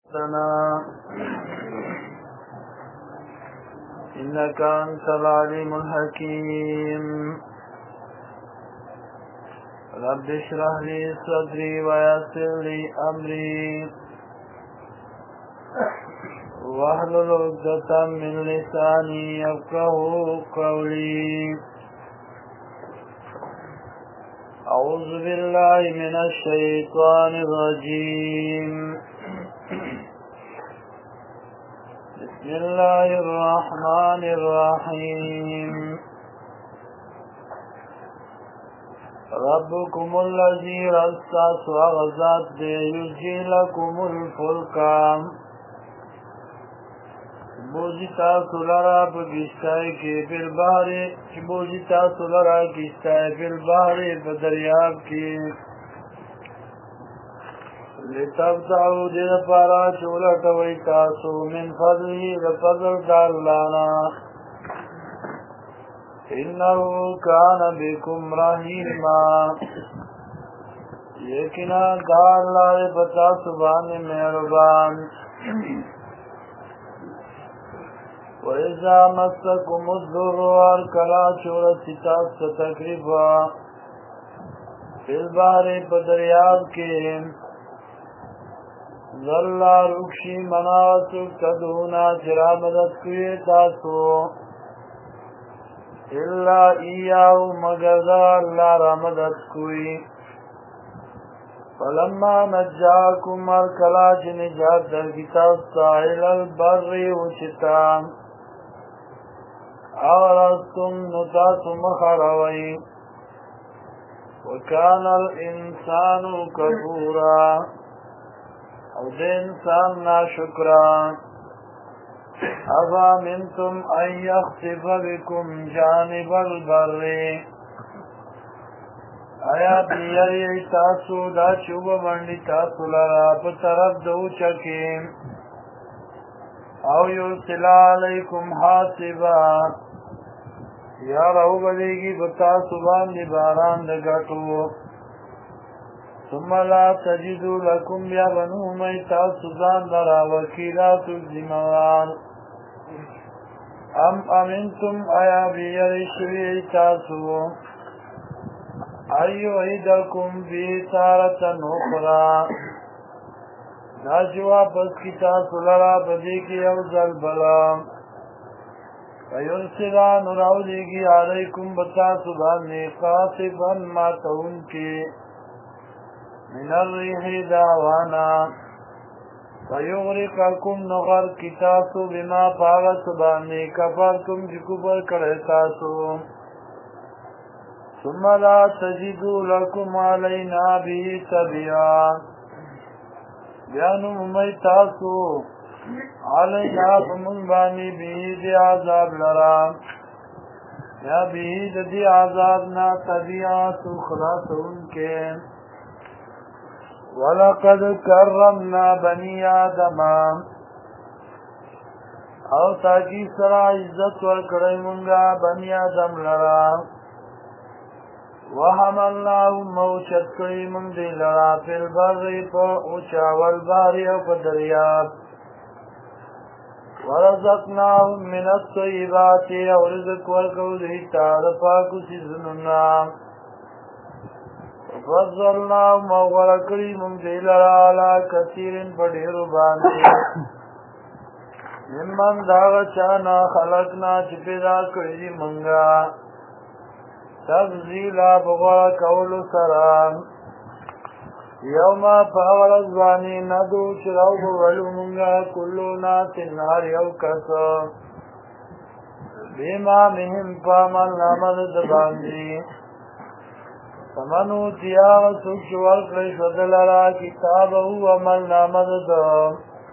لنا إنك أنت العليم الحكيم. رب اشرح لي صدري ويسر لي أمري واحلل عقدة من لساني يفقهوا قولي. أعوذ بالله من الشيطان الرجيم. بسم الله الرحمن الرحيم. ربكم الذي رصاص وغزات يجي لكم الفلك بوجتا سولارا بگشتائی کے بالبحر بوجتا سولارا گشتائی بالبحر بدریاب کی لتبتعو دیر پارا چولتوی تاسو من فضلی لفضل دالانا انہو کان بکم رحیما یقینا داللہ بتا سبحان مہربان. وَإِذَا مَسَّكُمُ الضُّرُّ وَالْكَلَا چورتتاس تکریفا فی البحر بدریاب کے ذلّا رکشی مناسک تدونا چرا مدد کوئے تاسو اللہ ایاہو مگردا اللہ را مدد کوئی. فلما نجاکم الکلا چ نجات در کتاب ساحل البر وچتام اورستم نتاس مخروی وکان الانسان کفورا او دے انسان ناشکرا. افا منتم ان یخسف بکم جانب البر آیا بیاری تاسو دا چوب بندی تاسو لرا پترب دو چکیم او یرسل علیکم حاسبا یا رو بلیگی بتاسو باندی باران دگٹو ثم لا تجدو لکم بیا بنو می تاسو زان لرا وکیلاتو زموان. ام امنتم آیا بیاری شوی تاسو ایو ایدکم بی تارتن اخرى دا جوابس کی تاسو لرا بدی کی او زلبلا ویرسلان راو دیگی علیکم بتاسو بانی قاطبا ماتون کی من الریح داوانا ویغرقکم نغر کی تاسو بما پاغت بانی کفرتم جکبر کرتاسو ثم لا تجدوا لكم علينا به تبعا بیانو ممی تاسو علینا فمن بانی به دی عذاب لرا یا به دی عذابنا تبعا تو خلاص ان کے. وَلَقَدْ كَرَّمْنَا بَنِي آدَمَ او تاکی سرا عزت ورکڑی منگا بنی آدم لرا وَحَمَلْنَاهُمْ موچت کئی من دی لرا فی البر پا اوچا والباری او پا دریاب وَرَزَقْنَاهُمْ مِنَ الطَّيِّبَاتِ او رزق ورکو دیتا رفاکو سیزننا وَفَضَّلْنَاهُمْ وَغَرَقْرِي من دی لرا عَلَى كَثِيرٍ پڑھیرو باندے ممن داغ چانا خلقنا چپیدا کری منگا تفضیلا بغور کولو سرام. یوما فاورزوانی ندو چراو بغلو منگا کلو ناسن هر یو کسا بیما مهم پامل نامد دباندی. فمنو تیاغ سوچ ورکلش ودلرا کتابهو عمل نامد دا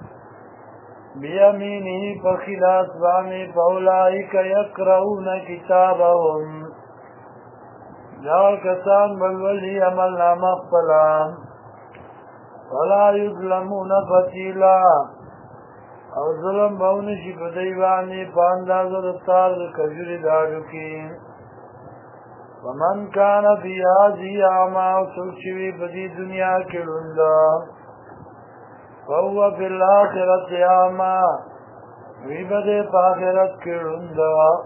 بیامینی پخلاس بامی پولائک یقرؤون کتابهم جاو کسان بلولی عمل نام اخفلا ولا یظلمون فتیلا او ظلم بونشی بدیوانی پانداز و رفتار کجوری داڑو کی. ومن کان فی هذه اعمی سوچوی بدی دنیا کے لندا فهو فی الاخرت اعما وی بده په آخرت کې ړوند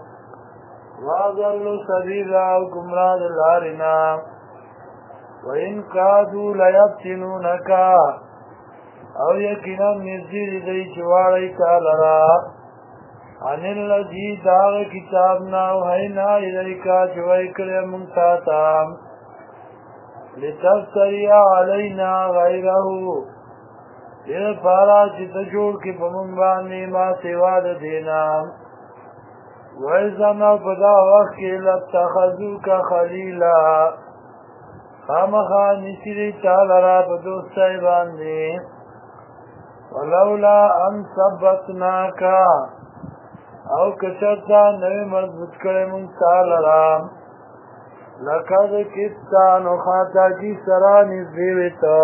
واضل سبیلا او گمراه د لارې نه وإن كادوا ليفتنونك او یقینا نږدې دی چې واړی تا لرا عن الذي داغ کتابنا وحینا الیکا چې وحی کړی موږ تا ته لتفتری علینا غیره دې لپاره چې ته جوړ کړې په موږ باندې ما سوا د دینا وإذا نو په دا وخت کې لاتخذوک خلیلا خامخا نیسی دی چال را پا دوستای باندی ولولا ان ثبتناکا او کچرتا نوی مضبوط کرے منتال را لکد کتانو خاتا جی سرانی زیویتا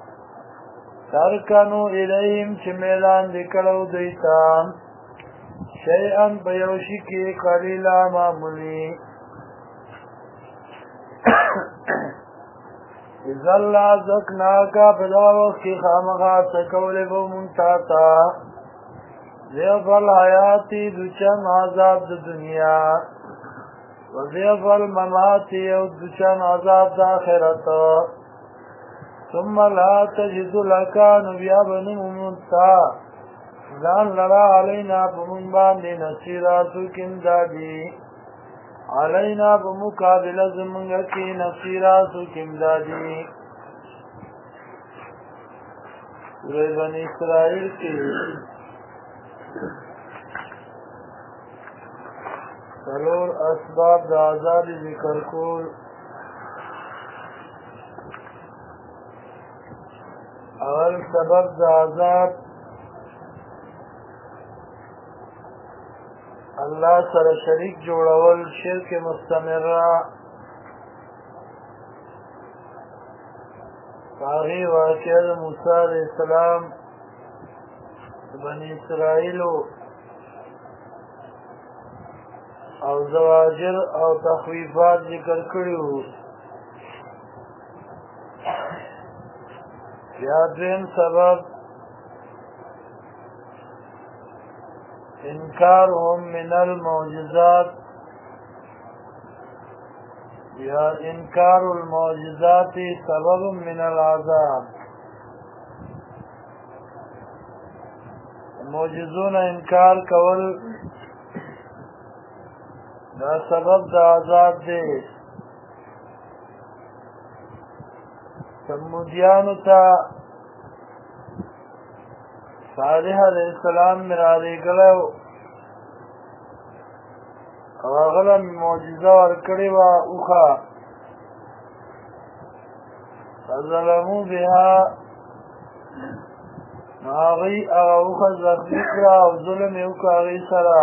ترکنو الیهم چه میلان دکلو دیتا شیئن بیوشی کی قلیلا معمولی اذا اللہ زکناکا پدا وقت کی خامخا سکولی بو منتاتا ضعف الحیاتی دوچن عذاب د دنیا و ضعف المماتی او دوچن عذاب د آخرت ثم لا تجد لکان بیا بنی ممتا زان لرا علینا پمون باندی نصیرا سوکن دادی علینا بمقابل زمانگا کی نصیرا سوکم دادی سورہ بنی اسرائیل کی سلور اسباب دا عذاب ذکر کول اول سبب دا عذاب الله سره شریک جوړول شرک مستمره هغه واقعه د موسی علیه السلام بنی اسرائیل او زواجر او تخویفات ذکر کړیو یا دین سبب انکارهم من المعجزات یا انکار المعجزات سبب من العذاب معجزون انکار کول دا سبب دا عذاب دے سمودیانو تا صالح علیہ السلام مراری گلو او اغلا معجزه ورکڑی و اوخا فظلمو بها آغی اغا اوخا زخمی کرا و ظلم اوکا اغی سرا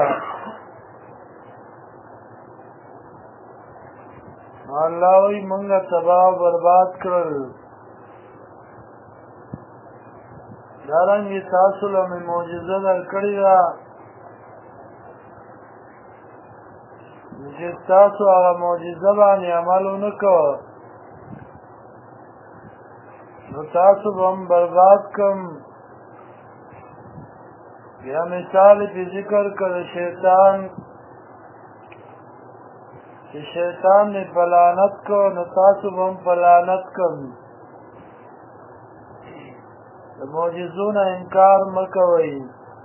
اللہ وی منگا تباہ برباد کرل دارنگی تاسو لمی معجزه در کری را چې تاسو هغه معجزه باندې عمل ونکړو نو تاسو به هم برباد کم بیا مثال پې ذکر کړ شیطان چې شیطان مې په لعنت کو نو تاسو به هم په لعنت کم د معجزو نه انکار مه کوئ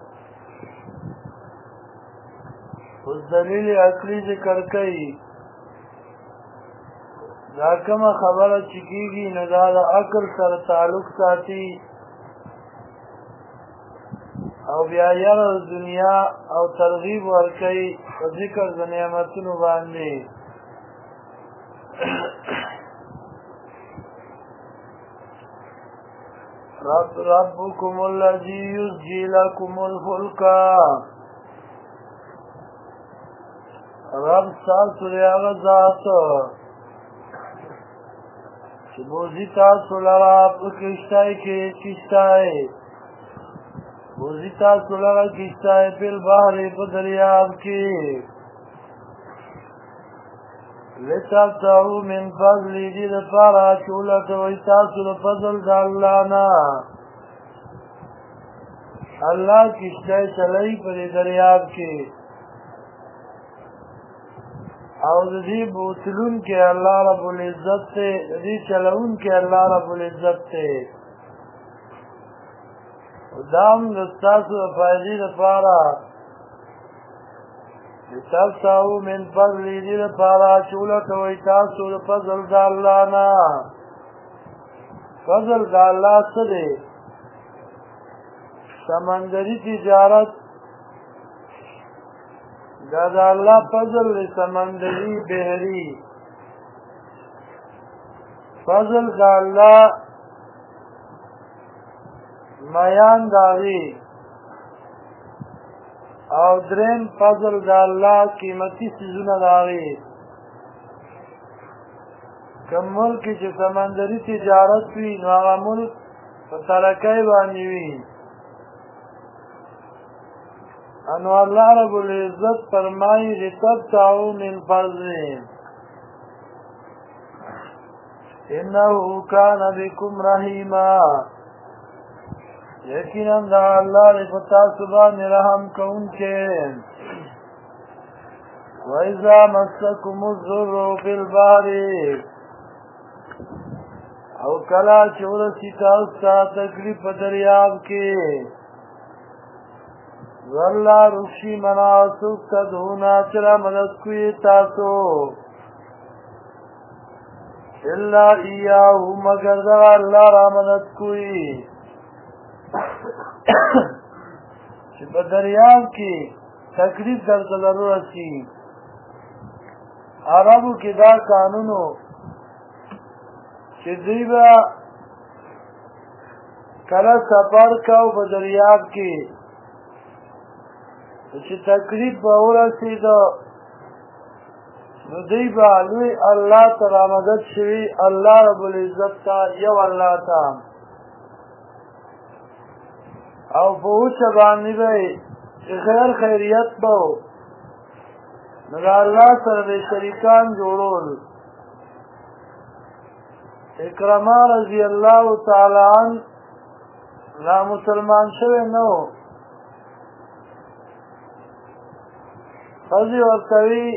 اوس دلیل عقلی ذکر کوي دا کومه خبره چې کېږي نو دا د عقل سره تعلق ساتي او بیا یاره د دنیا او ترغیب ورکوي په ذکر د نعمتونو باندې ربکم الذی یزجی لکم الفلک رب تاسو دی هغه ذات چې بوزي تاسو لرا په کشتای کې کشتای بوزي تاسو لرا کشتای په بحر په دریاب کې لتابتعو من فضل دی لپاره چولت وی تاسو د فضل د الله نه الله کشته چلئی پر دریاب کې او د دې بوتلون کې الله رب العزت ته دې چلون کې الله رب العزت ته دام د تاسو په فائدې لپاره تاسو من فضل دې لپاره چوله کوي تاسو د فضل د الله نه فضل د الله څه دی سمندری تجارت دا الله فضل سمندری بحری فضل دا الله میان داغی او درین فضل دا الله قیمتی سیزونه داغی کم ملکی چه سمندری تجارت وی نو آغا ملک فترکی بانی وی انو اللہ رب العزت فرمائی لتبتعو من فضلهم انہو کان بکم رحیما یقیناً دا اللہ لفتا سبان رحم کون کے وَإِذَا مَسَّكُمُ الضُّرُّ فِي الْبَحْرِ او کلا چورسی تاستا تکلیف دریاب کے واللہ رخشی مناسک تدھونا چرا مدد کوئی تاسو اللہ ایاہو مگر دا اللہ را مدد کوئی چی با دریاب کی تکلیف در ضرورت کی عربو کی دا قانونو چی دیبا کلا سفر کاو با دریاب کی چې تکلیف به ورسېده نو دوی به لوی الله ته رامدد شوي الله رب العزت ته یو الله ته او په اوچه باندې به چې خیر خیریت به نو د الله سره به شریکان جوړول اکرما رضی الله تعالی عنه لا مسلمان شوی نه و خزی ورطوی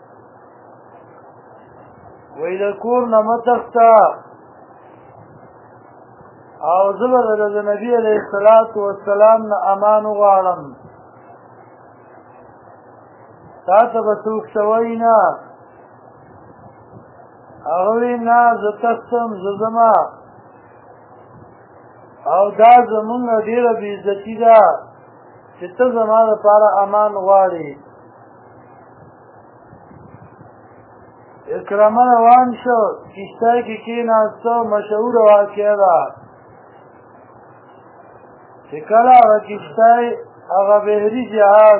ویدکور نمتختا او زبر رضا نبی علیہ السلام نا امانو غارم تا تا بسوک سوینا اغوی نا زتستم ززما او دا زمونگ دیر بیزتی دا چه تا زمان دا پارا امان غاری اکرمه روان شو کشتای که کیناستو مشهور واقعه دا چه کلا و کشتای اغا بحری جهاز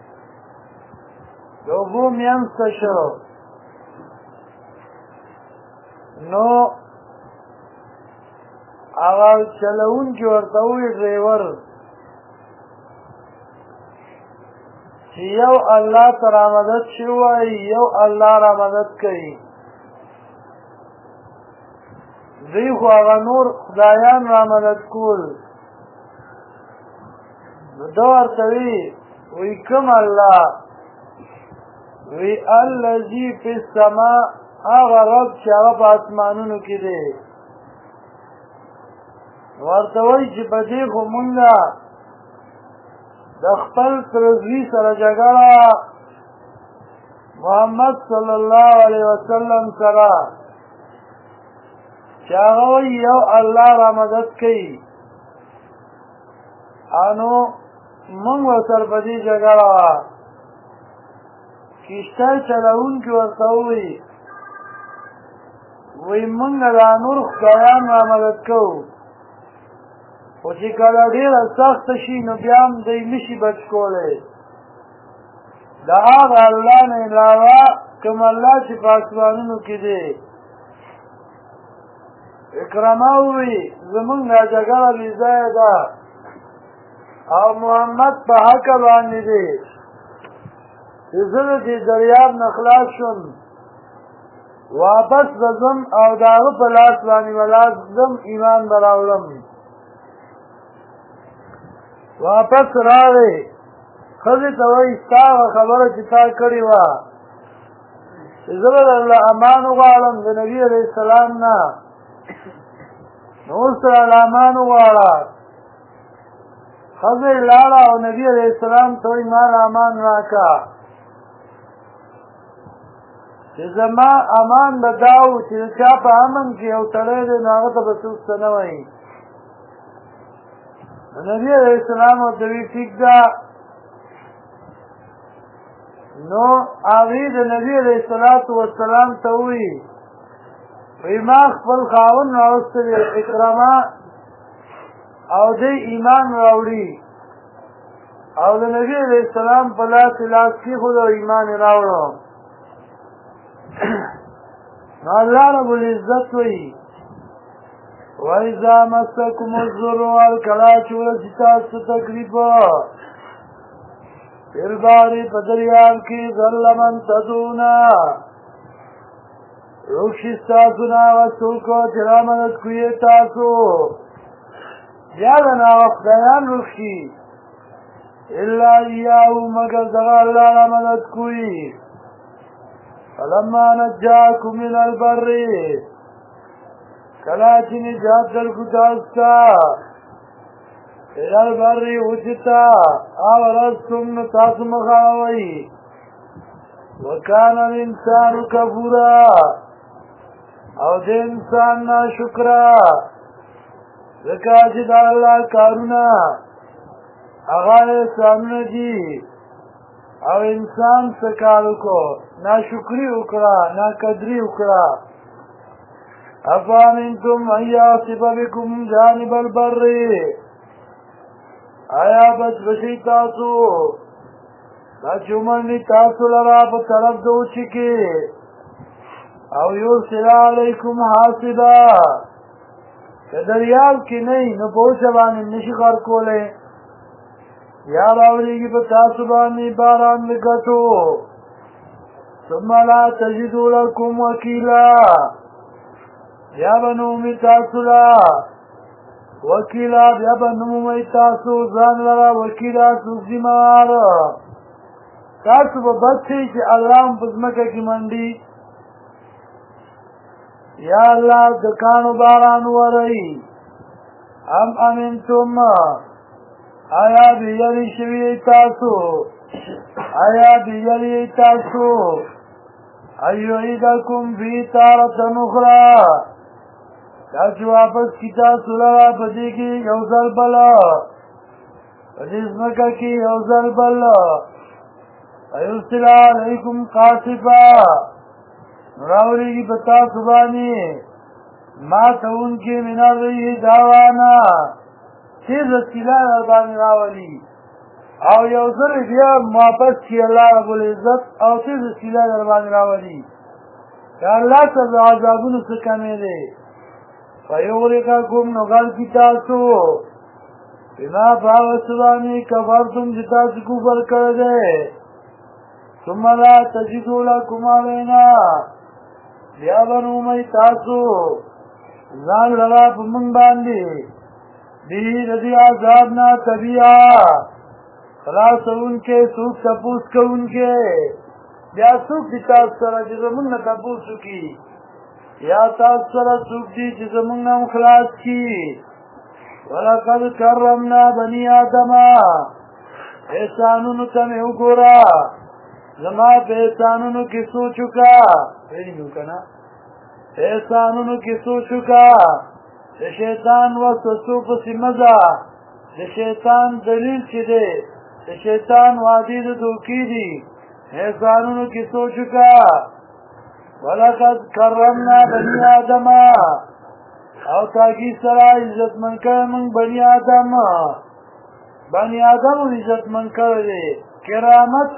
دو بو میمست شو نو اغا چلون کی ورطوی ڈریور چی یو اللہ ترا مدد شوائی یو اللہ را مدد کئی دیخو اغا نور خدایان را مدد کول دور توی وی کم اللہ وی اللذی فی السماء آغا رب چی آغا پا اسمانونو کی دے ورطوی چی پا دیخو منگا د خپل ترزوی سره جګړه محمد صلی الله علیه وسلم سره چې هغه یو الله را مدد کوي انو موږ ورسره په دې جګړه کشته چلوونکي ورته ووایي وایي موږ دا نور خدایان را مدد کوو خو چې کله ډېره سخته شي نو بیا هم دی نشي بچ کولی د هغه الله نه علاوه کوم الله چې په اسمانونو کې دی اکرمه ووایي زمونږ دا جګړه بې ځایه ده او محمد په حقه باندې دی چې زه د دې دریاب نه خلاص شم واپس به ځم او د هغه په لاس باندې به لاس ځم ایمان به راوړم واپس راغی ښځې ته وایي ستا هغه خبره چې تا کړې وه چې زه به درله امان وغواړم د نبي علیه السلام نه نو اوس راله امان وغواړه ښځه یې لاړه او نبي علیه السلام ته وایي ما له امان راکړه چې زما امان به دا و چې د چا په امن کې یو سړی دی نو هغه ته به څوک څه نه وایي نبي علیه السلام ورته وایي ټیک ده نو هغې د نبي علیه السلام ته وایي وایي ما خپل خاوند راوستی دی اکرمه او دی ایمان راوړي او د نبي علیه السلام په لاس لاس کېښود او ایمان یې راوړو نو الله رب العزت وایي وَإِذَا مَسَّكُمُ الضُّرُّ کله چې ورسي تاسو تکلیف فِي الْبَحْرِ په دریاب کې ضَلَّ مَن تَدْعُونَ روشي ستاسو نه هغه څوک چې رامدد کوي تاسو بیا د هغه خدایان روشي الا ایاه مگر دغه الله رامدد کوي فلما نجاکم من البر کله چې نجات درکو تاسو ته الى البر وچتا او رستم نو تاسو مخاوئ وکان الانسان کفورا او د انسان ناشکرا ځکه چې د الله کارونه هغه احسانونه دي او انسان څه کار وکړو ناشکري وکړه ناقدري وکړه افامنتم ان یعصف بکم جانب البر آیا بچ بشي تاسو دا چومنی تاسو لرا په طرف د اوچې کې او یرسل علیکم حاصبا که دریاب کې نه نو په اوچه باندې نشي غرقولی یا راوړېږي په تاسو باندې باران د ګټو ثم لا تجدوا لکم وکیلا بیا به نه مومي تاسو له وکیلا بیا به نه مومئ تاسو ځان لره وکیلا څوک ذمهوار تاسو به بد شئ چې الله هم په ځمکه کې منډي یا الله د کاڼو باران وورئ ام امنتم آیا بیری شوی تاسو آیا بیری تاسو ایعیدکم فی تارة اخرى دا چې واپس کی تاسو لره په دې کې یو ځل بل په دې ځمکه کې یو ځل بل ایرسل علیکم قاصفا راوړېږي په تاسو باندې ماتونکي من الریح داوانا تیز سیلا در باندې راولي او یو ځل بیا واپس کی الله رب العزت او تیز سیلا در باندې راولي که الله ته د عذابونو څه کمې دی فیغرقکم نو غرق کی تاسو بما په هغه څه باندې کفرتم چې تاسو کفر کړی دی ثم لا تجدوا لکم علینا بیا به نه مومئ تاسو ځان لره په موږ باندې دی د دې عذاب نه طبیعه خلاصونکې څوک تپوس کوونکې بیا څوک دي تاسو سره چې زموږ نه تپوس وکړي یا تاسو سره څوک دي چې زموږ نه هم خلاص کړي ولقد کرمنا بني آدم احسانونو ته مې وګوره زما په احسانونو کې سوچ وکړه احسانونو کې سوچ وکړه د شیطان وسوسو پسې مزه د شیطان دلیل چې دی د شیطان وعدې د دوکې دي احسانونو کې سوچ وکړه ولقد کرمنا بني آدم او تاکي سره عزتمن کړی موږ بني آدم عزتمن کړی دی کرامت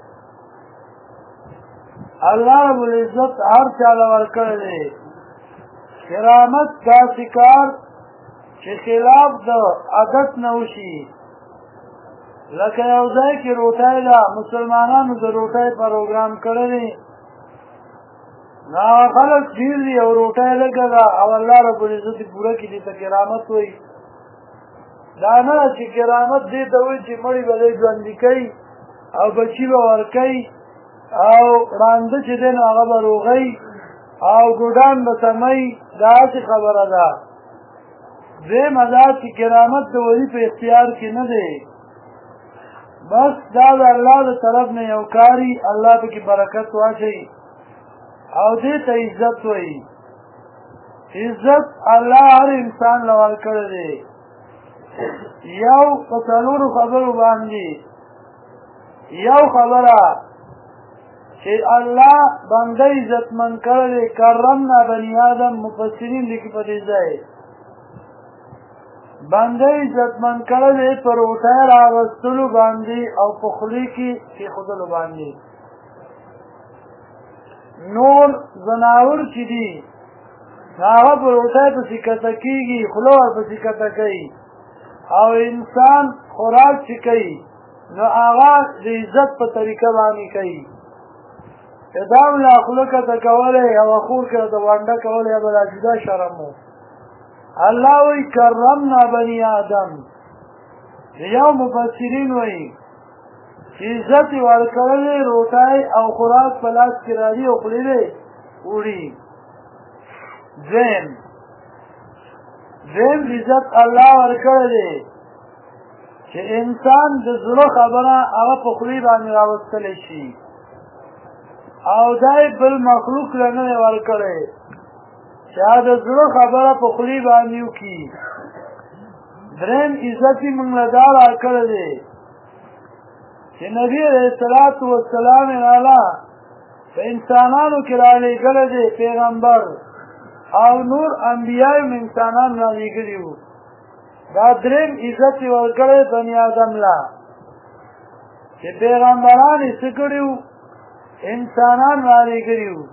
الله رب العزت هر چاله ورکړی دی کرامت داسې کار چې خلاف د عادت نه وشي لکه یو ځای کې روټۍ ده مسلمانانو د روټۍ پروګرام کړی دی نو خلک ډېر دي او روټۍ لږه ده او الله رب العزت پوره کړي دې ته کرامت وایي دا نه چې کرامت دې ته وایي چې مړي به دی ژوندي کوي او بچي به ورکوي او ړانده چې دی نو هغه به روغی او ګوډان به سموي دا هسې خبره ده. دویمه دا چې کرامت د ولي په اختیار کې نه دی، بس دا د الله د طرف نه یو کاري الله پکې برکت واچوي او دې ته عزت وایي. عزت الله هر انسان له ورکړی دی. یو په څلورو خبرو باندې یو خبره چې الله بنده عزتمند کړی دی، کرمنا بني آدم، مفسرین لیکي په دې ځای بنده عزتمند کړی دی په روټۍ راوستلو باندې او په خولې کې کېښودلو باندې. نور ځناور چې دي هغه په روټۍ پسې کته کېږي، خوله ورپسې کته کوي او انسان خوراک چې کوي نو هغه د عزت په طریقه باندې کوي. که دا ملا خوله کته کولی او خور که د وانډه کولی یا به دا جدا شرم و. الله وی کرمنا بني آدم. یو مفسرین وی چې عزت یې ورکړلی روټۍ او خوراک په لاس کې راځي او خولې دی وړي. دویم عزت الله ورکړی دی چې انسان د زړه خبره هغه په خولې باندې راوستلی شي او دا یې بل مخلوق له نه دی ورکړی چې د زړه خبره په خولې باندې وکړي. دریم عزت یې موږ له دا راکړی دی چې نبي علیه الصلاة والسلام یې راله په انسانانو کې رالېږلی دی پیغمبر او نور انبیاء هم انسانان رالېږلي وو. دا دریم عزت یې ورکړی بني آدم له چې پیغمبران یې څه کړي وو، انسانان رالېږلي وو.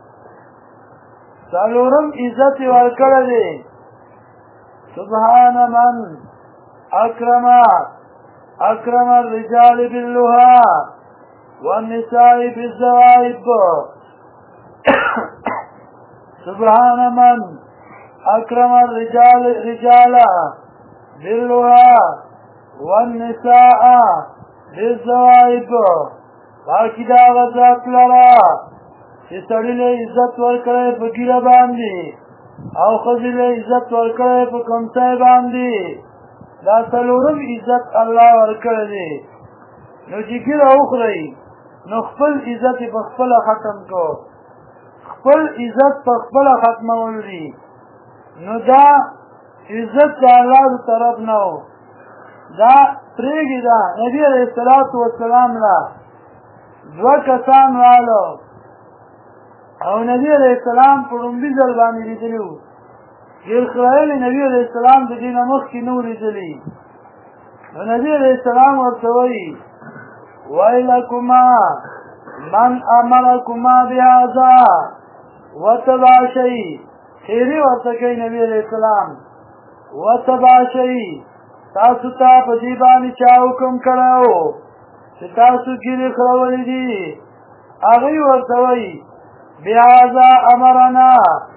څلورم عزت یې ورکړی دی سبحان من اکرم الرجال باللها والنساء بالزوائب. سبحان من اکرم الرجال باللها والنساء بالزوائب. باقی دا غزات لرا چې سړي له عزت ورکړی په ګیره باندې او ښځې له عزت ورکړی په کمڅۍ باندې. دا څلورم عزت الله ورکړی دی. نو چې ګیره وخورئ نو خپل عزت یې په خپله ختم کو، خپل عزت په خپله ختمول دي. نو دا عزت د الله د طرف نه و. دا پرېږي دا نبي علیه الصلاة والسلام له دوه کسان رالو او نبی علیہ السلام په لومړي ځل باندې لیدلي وو. اسرائیل نبی علیہ السلام د دې نه مخکې نه و لیدلي. نو نبی علیہ السلام ورته وایي ویلکما من امرکما بهذا وتباشئ. خیرې ورته کوي نبی علیہ السلام وتباشئ، تاسو ته په دې باندې چا حکم کړی و چې تاسو ګیرې خرولې دي؟ هغوی ورته وایي بهذا امرنا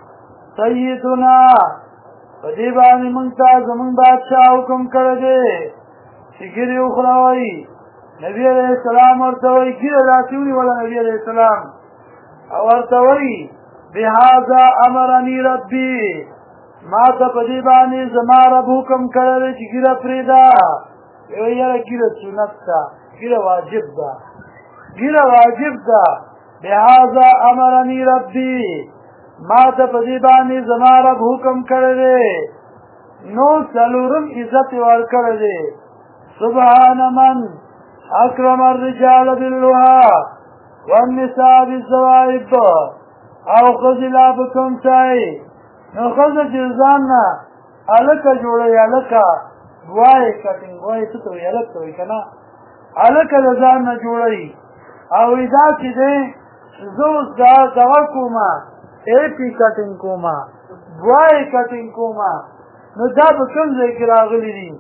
سیدنا، په دې باندې موږ ته زموږ بادشاه حکم کړی دی چې ګیرې وخوروئ. نبي علیه السلام ورته وایي ګیره داسې ونیوله نبي علیه السلام او ورته وایي بهذا امرني ربي، ما ته په دې باندې زما رب حکم کړی دی چې ګیره پرېږده. وایي یاره ګیره سنت ده، ګیره واجب ده، ګیره واجب ده. بهذا امرني ربي، ما ته په دې باندې زما رب حکم کړی دی. نو څلورم عزت یې ورکړی دی سبحان من اکرم الرجال باللها والنساء بالزوائب. او ښځې لا په کمڅۍ. نو ښځه چې ځان نه هلکه جوړوي، هلکه ګوایې کټینګ، ګوایې څه ته وایي؟ هلک ته وایي که نه؟ هلکه د ځان نه جوړوي او دا چې دی زه اوس دغه کومه ایپي کټینګ کومه، ګوایې کټینګ کومه. نو دا په کوم ځای کې راغلي دي؟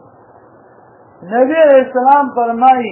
نبي علیہ السلام فرمایي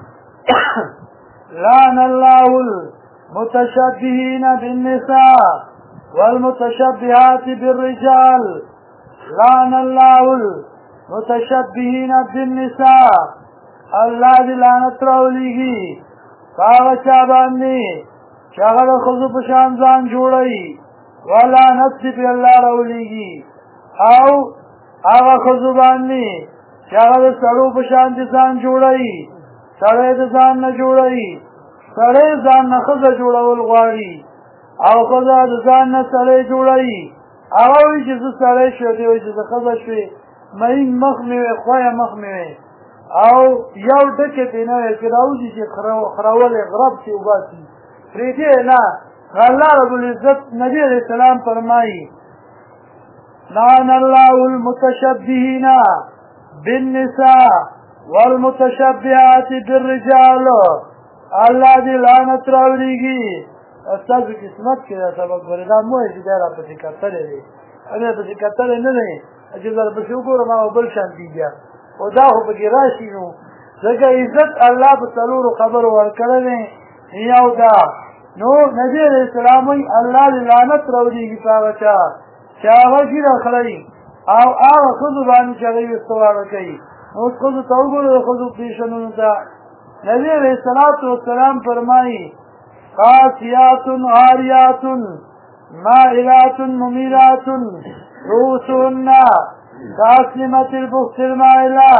لعن الله المتشبهين بالنساء والمتشبهات بالرجال. لعن الله متشبهین بالنساء الله دې لعنت راولېږي هغه چا باندې چې هغه د ښځو په شان ځان جوړوي ولعنت دې پرې الله راولېږي او هغه ښځو باندې چې هغه د سړو په شان ځان جوړوي سړی د ځان نه جوړوي سړی ځان نه ښځه جوړول غواړي او ښځه د ځان نه سړی جوړوي هغه وایي چې زه سړی شوی دی وایي چې زه ښځه شوې مین مخ مې وی خویه مخ مې وی او یو ډکې پې نه وی چې راوځي چې خرولې غرب چې وباسي پرېږدې نه الله رب العزت نبي علیه السلام فرمایي لعن الله المتشبهین بالنساء والمتشبهات بالرجال الله دې لعنت راوړيږي استاسو قسمت کې دا سبق وردا مو چې دا را پسې کتلې دي انا پسې کتلې نه نه چې زر په شکر ما بل شان دیږي او دا خو به راشي نو ځکه عزت الله په څلور خبر ورکړل یو دا نو نبی علیہ السلام الله لعنت راوړيږي هغه چا چې هغه ګیره خړی او هغه خود باندې چې هغه استواره کوي اوس خود ته وګورئ خود پیښنونو ته نبی علیہ السلام فرمایي قاسیات عاریات مائلات ممیلات رؤوسهن کاسلمة البخت المائلة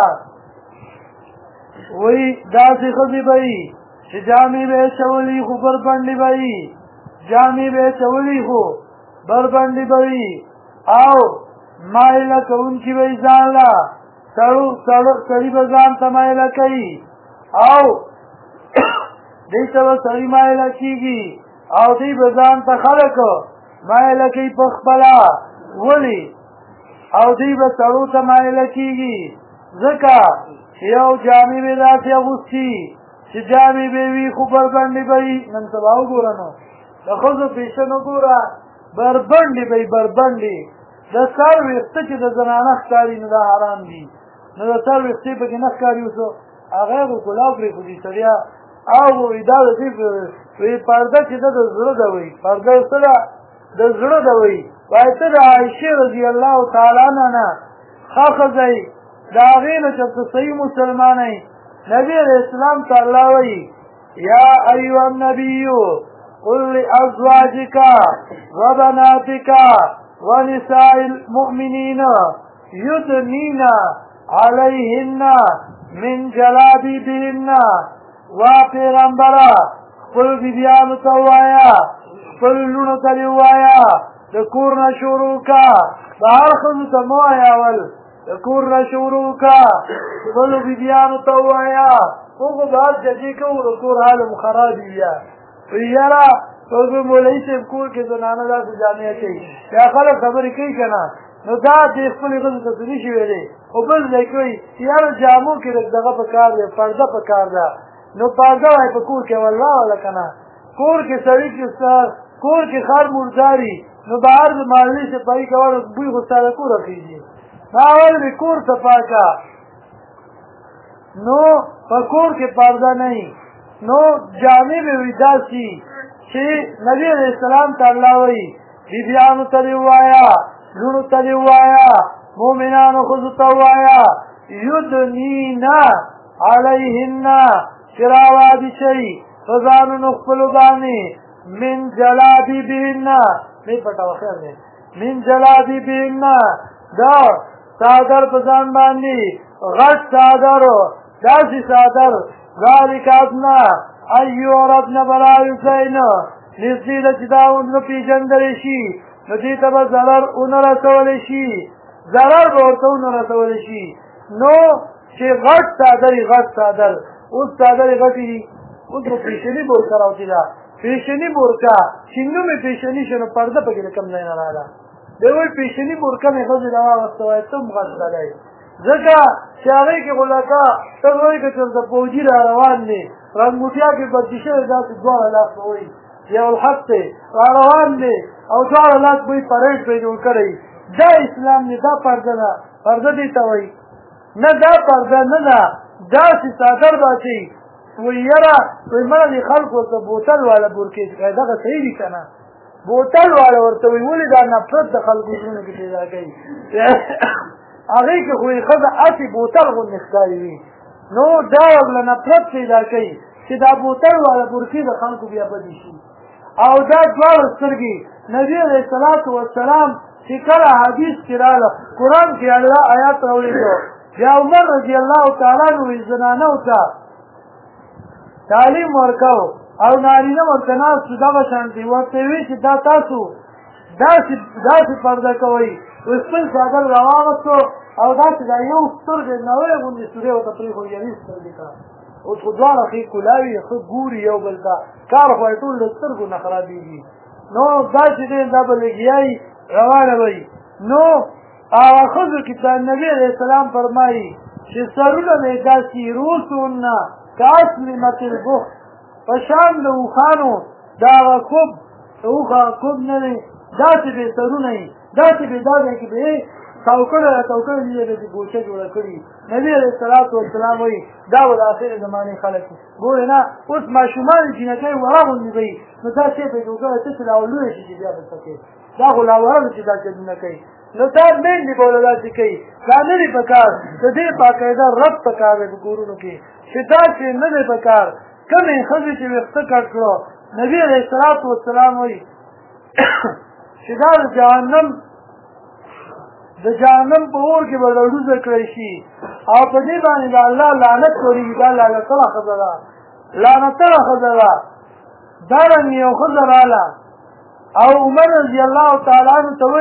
وی داسې ښځې به وي چې جامې به یې چولي خو بربنډې به وي جامې به یې چولي خو بربنډې به وي او مایله کوونکي به یې ځان له سړي به ځان ته مایله کوي او دی ته به سړي مایله کېږي او دی به ځان ته خلک مایله کوي په خپله ولې او دی به سړو ته مایله کېږي ځکه چې یو جامې به داسې اغوستي چې جامې به وي خو بربنډې به وي نن سبا وګوره نو د ښځو پیشن وګوره بربنډې به وي بربنډې د سر ویښته چې د زنانه ښکاري نو دا حرام دي نو د سر ویښتې پکې نه ښکاري اوسو هغه به ګلاب پرېښودي سړیا او وایي دا د دې وایي پرده چې ده د زړه ده وایي پرده څه ده د زړه ده وایي وایي ته د عایشې رضی الله تعالی عنها نه ښه ښځه یې د هغې نه چې ته صحیح مسلمانه یې نبي علیه السلام ته الله وایي یا ایها النبي قل لأزواجك وبناتك ونساء المؤمنين يدنين عليهن من جلابيبهن پیغمبره خپل بیبیانو ته ووایه خپل لوڼو ته دې ووایه د کور نه شروع که د هر ښځو ته مه وایه اول د کور نه شروع که خپلو بیبیانو ته ووایه موږ خو به هر ججې کوو د کور حال مو خراب وي بیا یاره په مولوي صاحب کور کې زنانه داسې جامې کوي یا خلک خبرې کوي که نه نو دا دې خپلې ښځو ته څه نشي ویلی خو بل ځای کوي یاره جامو کې دغه په کار دی پرده په کار ده نو پرده وای په کور کې والله ولا که نه کور کې سړي چې کور کې خر مرداري نو بهر د محلي صفایي کول بوی خو ستا د کوره خېږي دا اول مې کور صفا که نو په کور کې پرده نه وي نو جامې به وي داسې چې نبي علیه السلام ته الله وایي بیبیانو ته دې ووایه لوڼو ته دې ووایه مؤمنانو ښځو ته ووایه یدنینا علیهن چې راوادي شي په ځانونو خپلو باندې من جلابیبهن نه پټوه خیر دی من جلابیبهن دا څادر په ځان باندې غټ څادر داسې څادر ذلک ادنی ان یعرفن فلا یؤذین نږدې ده چې دا ونه پېژندلی شي نو دې ته به ضرر ونه رسولی شي ضرر به ورته ونه رسولی شي نو چې غټ څادر یې غټ څادر اوس څادر یې غټې دي اوس به پیشني بورکه راوتې ده پیشني بورکه چې نومې پیشني شي نو پرده پکې د کوم ځای نه راغله دی وایي پیشني بورکه مې ښځې راواغسته وایي ته هم غټ دی ځکه چې هغې کې خو لکه ته وایي که چېرته فوجي را روان دی رنګوټیا کې بدي شوی داسې دواړه لاس به وایي یو الحق دی را روان دی او دواړه لاس به یې پریډ پرې جوړ کړی دا اسلام دی دا پرده ده پرده دې ته وایي نه دا پرده نه ده داسې څادر باچوي وایي یاره وایي مړه دې خلکو ورته بوتل والا بورکې دغه صحیح دي که نه بوتل والا ورته وایي ولې دا نفرت د خلکو زړونو کې پیدا کوي هغې کې خو یې ښځه هسې بوتل غوندې ښکاري وي نو دا ورله نفرت پیدا کوي چې دا بوتل والا برقي د خلکو بیا بدې شي او دا دواړه سترګې نبي علیه الصلاة والسلام چې کله حدیث کې راغله قرآن کې الله آیات راولېږه بیا عمر رضی الله تعالی عنه زنانو ته تعلیم ورکاو او نارینه ورته ناست دغه شانتې ورته وی چې دا تاسو داسې پرده کوئ خپل څادر راواغستو او داسې دا یو سترګې نوی غوندې سورې ورته پرېښود یوې سترګې ته اوس خو دواړه ښې کلاوي ښه ګوري یو بل ته کار خو یې ټول له سترګو نه خرابېږي نو دا چې دی دا به لګیایي روانه وي نو هغه ښځو کې ته نبي علیه السلام فرمایي چې سرونه مې داسې روسونه کاسلمة البخت په شان د اوښانو د هغه کوب د اوښ هغه کوب نه دی داسې بې سرونه یي داسې بې دا دی چې به یې توکړه دې به ګوشه جوړه کړي نبي علیه الصلاة والسلام وایي دا به د آخر زمانې خلک وي ګورې نه اوس ماشومان جینکۍ وړه غوندې به وي نو دا شی په جوړه ته چې لا لویه شي چې بیا به څه کوي دا خو لا وړه ده چې دا چلونه کوي نو دا میندې به ورله داسې کوي دا نه دي په کار د دې باقاعده رب په کار دی په کورونو کې چې داسې نه دی په کار کمې ښځې چې ویښته کټ کړو نبي علیه الصلاة والسلام وایي چې دا د جهنم په اور کې به ډوډوزه کړی شي او په دې باندې د الله لعنت ورېږي دا لعنتړه ښځه ده لعنتړه ښځه ده دارنګې یو ښځه راله او عمر رضی الله تعالی عنه ته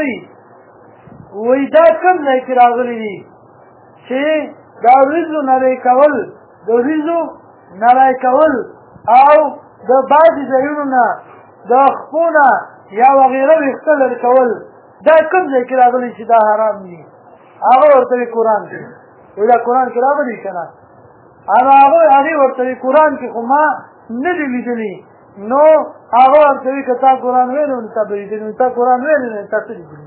وایي دا کوم ځای کې راغلي دي چې دا وریځو نری کول د وریځو نری کول او د بعضې ځایونو نه د خپو نه یا وغیره ویښته لرې کول دا کوم ځای کې راغلي چې دا حرام دي هغه ورته وي قرآن کې وایي دا قرآن کې راغلي که نه هغې ورته وي قرآن کې خو ما نه دي لیدلي نو هغه ورته وي که تا قرآن ویلی نو تا به لیدلي نو تا قرآن ویلی نو تا څه لیدلي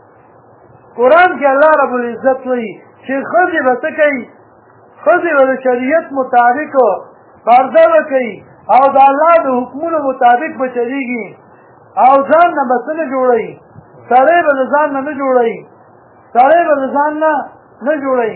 قرآن کې الله رب العزت وایي چې ښځې به څه کوي ښځې به د شریعت مطابق پرده به کوي او د الله د حکمونو مطابق به چلېږي او ځان نه به څه نه جوړوي سړی به د ځان نه نه جوړوي سړی به د ځان نه جوړوي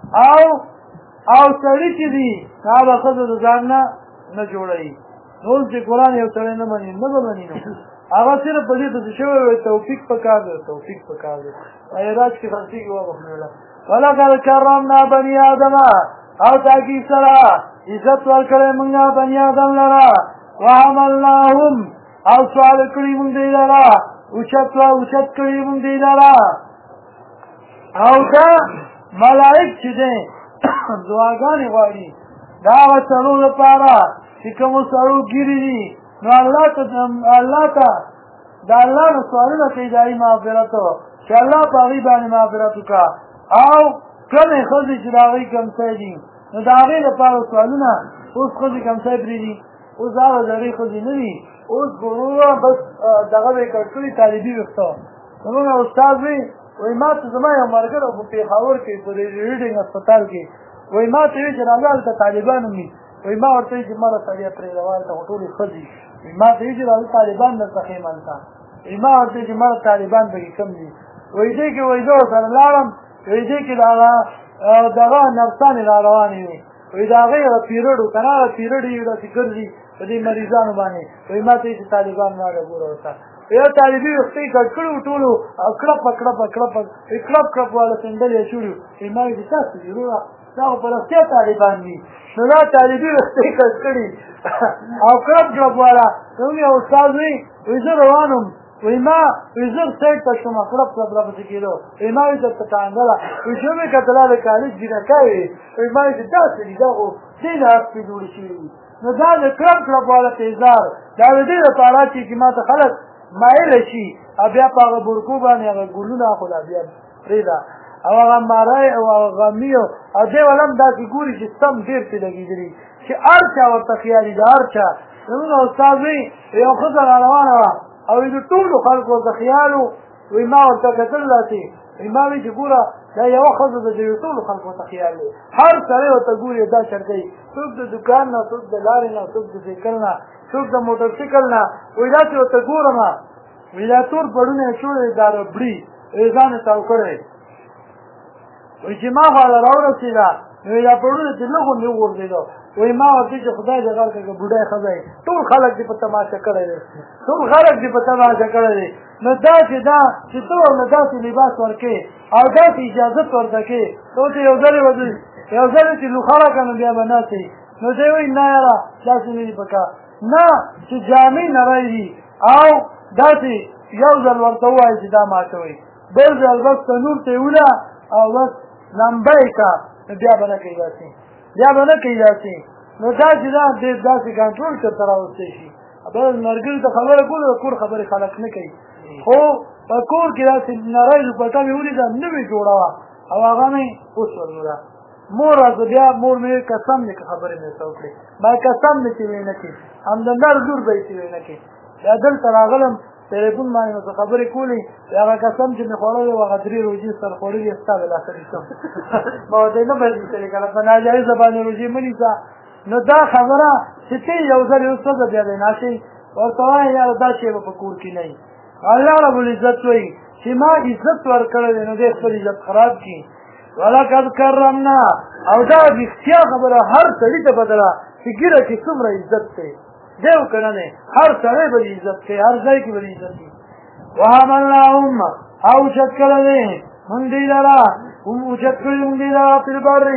او سړي چې دي هغه به ښځه د ځان نه جوړوي اوس چې قرآن یو سړی نه مني نه به مني نو هغه صرف په دې ته شوی وي توفیق پکار دی توفیق پکار دی عراج کې خلصېږي وبخښله ولقد کرمنا بني آدم او تاکید سره عزت ورکړی مونږ بني آدم لره وحملناهم او سوال کړي مونږ دی لره اوچت کړي مونږ دی لره او دا ملائک چې دی دعاګانې غواړي دا هغه سړو لپاره چې کومو سړو ګیري دي نو الله ته د الله نه سوالونه کوي دایي مغفرت چې الله په هغې باندې مغفرت وکړه او کمې ښځې چې د هغوی کمڅۍ دي نو د هغې لپاره سوالونه اوس ښځې کمڅۍ پرېږدي اوس هغه زړې ښځې نه دي اوس ګوروره بس دغه به یې کړ کړي طالبي ویښته زمونږ استاد وایي ما ته زما یو ملګری په پېښور کې په ریډینګ هسپتال کې وایي ما ته وایي چې راځه هلته طالبان وي وایي ما ورته وایي چې مړه سړیه پرېږده هلته خو ټولې ښځې وایي ما ته وایي چې راځه طالبان درته ښیم هلته وایي ما ورته وایي چې مړه طالبان پکې کم دي وایي دې کې وایي زه ورسره لاړم وایي دې کې دغه نرسانې را روانې وي وایي د هغې هغه پیرډ و که نه هغه پیرډ یې داسې ګرځي په دې مریضانو باندې وایي ما ته وایي چې طالبان راغله ګوره ورته یو طالبي ویښته یې کټ کړي وو ټولو او کړپ والا سنډل یې شوړي وو وایي ما وایي چې تاسو دي وروره دا خو په رښتیا طالبان دي نو دا طالبي ویښته یې کټ کړي او کړپ والا زموږ یو استاد وایي زه روان وم وایي ما وایي زه سایډ ته شوم کړپ راپسې کېدو وایي ما وایي درته ټانګله وایي چې ومې کتله د کالج جینکۍ وې وایي ما وایي چې داسې دي دا خو دې نه هسپې جوړې شوي دي نو دا د کړپ والا تیزار دا د دې لپاره چې ما ته خلک مایله شي او بیا په هغه برکو باندې هغه ګلونه خو لا بیا پرېږده او هغه ماری او هغه غمي او دې والا هم داسې ګوري چې سم ډېر پرې لګېدلي چې هر چا ورته خیالي د هر چا زموږ استاد وایي یو ښځه را روانه وه او د ټولو خلکو ورته خیال و وایي ما ورته کتل داسې وایي ما وایي چې ګوره دا یوه ښځه ده د ټولو خلکو ورته خیال دی هر سړی ورته ګوري دا چرګۍ څوک د دوکان نه څوک د لارې نه څوک د سایکل نه څوک د موټرسایکل نه وایي داسې ورته ګورم وایي دا تور پړونه یې شوړی دا ربړي ځان یې تاو کړی وایي چې ما خواله راورسېده نو دا پړونه چې لږ غوندې وغورځېدو وایي ما ورته چې خدای دې غر کړه بوډۍ ښځه یې ټول خلک دې په تماشه کړی دی ټول خلک دې په تماشه کړی دی نو دا چې دا چې ته ورله داسې لباس ورکې او داسې اجازت ورته کې ته ورته یو ځل چې لوخړه کړه نو بیا به ناستې نو دی وایي نه یاره داسې نه دي پکار نه چې جامې نری دي او داسې یو ځل ورته ووایي چې دا ماته وایي بل ځل بس تنور ته یې وله او بس لمبه یې کړه نو بیا به نه کوي داسې نو دا چې دا ډېر داسې کنټرول چېرته راوستی شي بل ملګري ته خبره کولو د کور خبرې خلک نه کوي خو په کور کې داسې نری دوپټه مې ولیده نوې جوړه وه او هغه مې وسولوله مور راځه بیا مور مې قسم دی که خبرې مې ورته وکړې ما قسم دی چې ویې نه کړي همدندر لور به یې چې ویې نه کړي بیا دلته راغلم تلیفون باندې مې ورته خبرې کولې هغه قسم چې مې خوړلی و هغه 3 روژې سره خوړلي ستا د لاسه نیسم ما ورته نه به نیسلې که نه په ناجایزه باندې روژې مه نیسه نو دا خبره چې ته یو ځل یو څه بیا دی ناشئ ورته وایه یاره دا شی به په کور کې نه وي الله ربالعزت وایي چې ما عزت ورکړی دی نو دی خپل عزت خراب کړي ولقد کرمنا او دا رښتیا خبره هر سړي ته بدله چې ګیره کې څومره عزت دی دی او که نه دی هر سړی به عزت کوي هر ځای کې به عزت وي وحملناهم او اوچت کړی دی مونږ دوی لره اوچت کړي مونږ دوی لره فی البر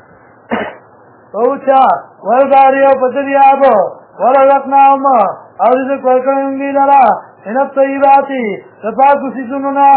اوچا والبحر او په دریاب ورزقناهم او رزق ورکړی مونږ دوی لره من الطیبات د پاکو څیزونو نه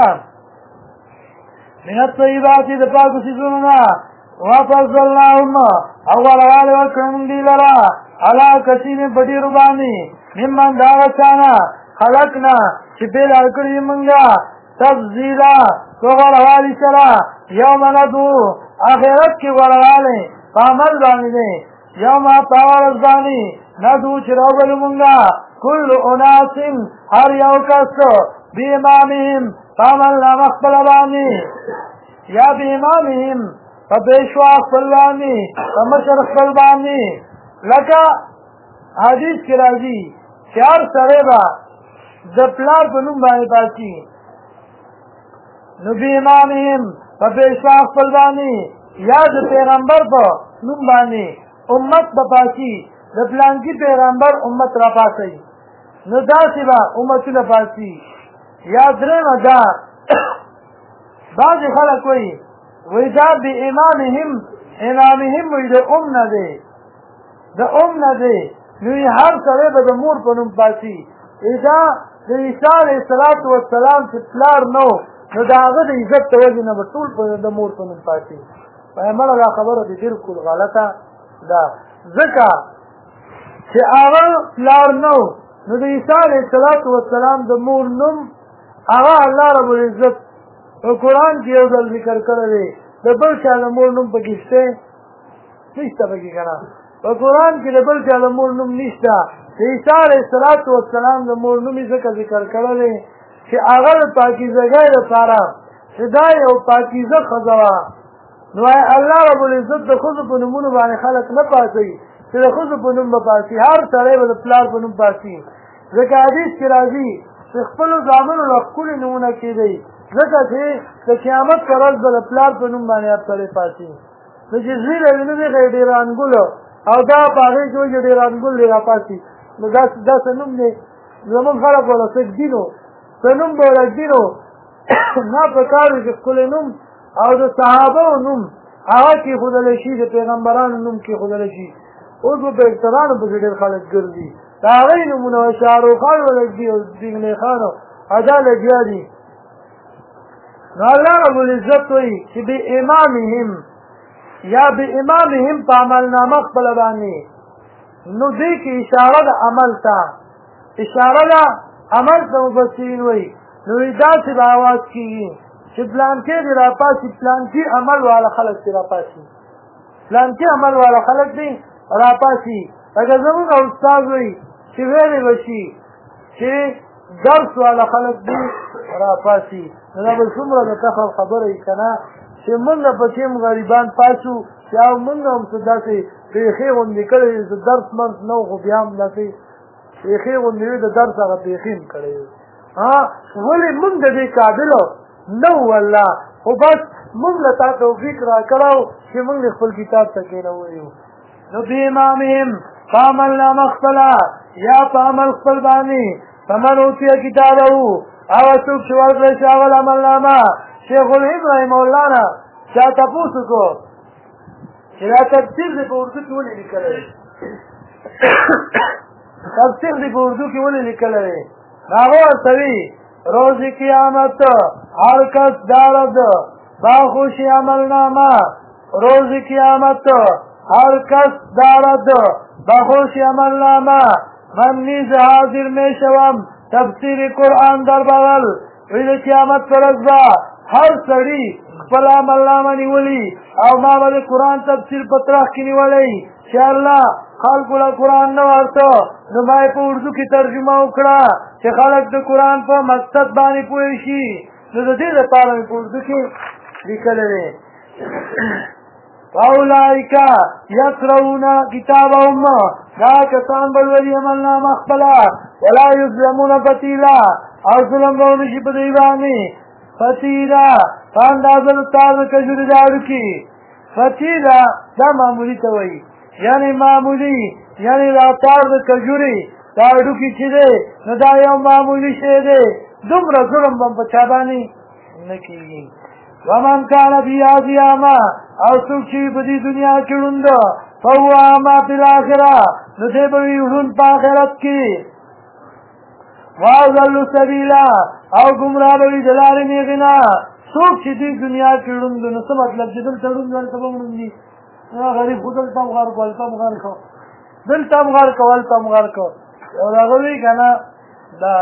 من الطيبات دفاق سيزوننا وفضلناهم اول غال ورکرم دی لرا علا کسین بڑی ربانی ممن داغتانا خلقنا چی پیدا کری منگا تفضیلا تو غروالی سرا یوم ندو آخرت کی غروالی فامل بانی دے یوم پاورز بانی ندو چی روبل منگا کل اناس هر یو کس بی امامهم فامل نمخبل بانی یا بی امامهم فبیشوا اخبل بانی فمشر اخبل بانی لکا حدیث کی راضی چار سرے با دپلار پنم بانی پاسی نو بی امامهم فبیشوا اخبل بانی یا د پیغمبر پا نم بانی امت بپاسی دپلانکی پیغمبر امت را پاسی نو داسی با امتو لپاسی یاد رہے دا بعض خلق وی دا بی امامهم وی دا ام ندے نوی ہر سرے با دا مور پنم پاسی دا عیسیٰ علیہ السلام چی پلار نو نو دا آغا دا عزت توجی نبا طول پنم دا مور پنم پاسی فهمالا دا خبر دی بالکل غلطا دا ذکا چی آغا پلار نو نو دا عیسیٰ علیہ السلام دا مور نم آغا اللہ رب العزت قرآن کی یو ذل ذکر کرده دا بل چا دا مور نم پا کشتے نشتا پا کی کنا قرآن کی دا بل چا دا مور نم نشتا دا عیسیٰ علیہ السلام دا مور نمی ذکر کرده چی آغا دا پاکیزگای دا پارا چی دا یو پاکیزه خزوا نو اللہ رب العزت دا خود پا نمونو بانی خلق نپاسی چی دا خود پا نم بپاسی هر سره با دا پلار پا نم پاسی ذکر حدیث کی رازی خپلو زامنو لخکولی نمونه کی دی ځکه چې د قیامت پر ورځ به د پلار په نوم باندې ابتلې پاتې نو چې زوی لري دی ډېرانګلو او دا په هغې کې وایي چې ډېرانګل دی راپاتې نو دا څه نوم دی زمونږ خلک وله سږدینو څه نوم به وله ږدینو نه په کار وي چې ښکلی نوم او د صحابو نوم هغه کېښودلی شي د پیغمبرانو نوم کېښودلی شي اوس به بهترانو پسې ډېر خلک ګرځي د هغې نومونه شاهرخ خان ولګي او دیګنی خان او دا لګیا دي نو الله رب العزت وایي چې بې امامهم یا بې امامهم په عملنامه خپله باندې نو دې کې اشاره د عمل ته اشاره ده عمل ته مفسرین وایي نو داسې به اواز کېږي چې پلانکې دې راپاسي پلانکي عمل والا خلک دې راپاسي پلانکي عمل والا خلک دې راپاسي لکه زموږ استاد وایي چې ویلې به شي چې درس والا خلک دې راپاسي نو دا به څومره د فخر خبره وي که نه چې موږ پکې هم غریبان پاسو چې او موږ هم څه داسې پېښې غوندې کړې وي د درس منځ نه و خو بیا هم داسې پېښې غوندې وي د درس هغه پېښې هم کړې وي ولې موږ د دې قابلو نه وو والله خو بس موږ له تا توفیق راکړو چې موږ خپل کتاب ته کېنویو نو بإمامهم په عمل نامه خپله یا په عمل خپل باندې فمن اوتي کتابه هغه څوک چې ورکړی شي هغه عمل نامه شیخ الهند رحمه الله نه چا تپوس وکړو چې دا تفسیر دې په اردو کې ولې لیکلی تفسیر دې په اردو کې ولې لیکلی هغه ورته وي روز قیامت هر کس دارد با خوشی عمل نامه روز قیامت هر کس دارد با خوشی عمل نامه من نیز حاضر می شوم تفسیر قرآن در بغل وی قیامت پر ازبا هر سړی خپل عمل نامه نیولی او ما به قرآن تفسیر پترخ کی نیولی چې الله خلقو له قرآن نه ورته نو ما یې په اردو کې ترجمه وکړه چې خلک د قرآن په مقصد باندې پوه شي نو د دې لپاره مې په اردو کې لیکلی دی فاولئک یقرؤون کتابهم دا کسان به لولي عملنامه خپله ولا یظلمون فتیلا او ظلم به ونه شي په دوی باندې فتیلا په اندازه د تار د کجوري د هډوکي فتیلا دا معمولي ته وایي یعنی معمولی یعنی دا تار د کجوري دا هډوکي چې دی نو دا یو معمولي شی دی دومره ظلم به په چا باندې نه کېږي ومن کان فی هذه اعمی او څوک چې په دې دنیا کې ړوند فهو اعمی فی الاخره نو دی به وي ړوند په آخرت کې واضل سبیلا او ګمراه به وي د لارې نیغې نه څوک چې دې دنیا کې ړوند نو څه مطلب چې دلته ړوند هلته به ړوند دي غریب خو دلته هم غر کړو هلته هم غر کړو دلته هم غر کړو هلته هم غر کړو یو د هغه وي که نه دا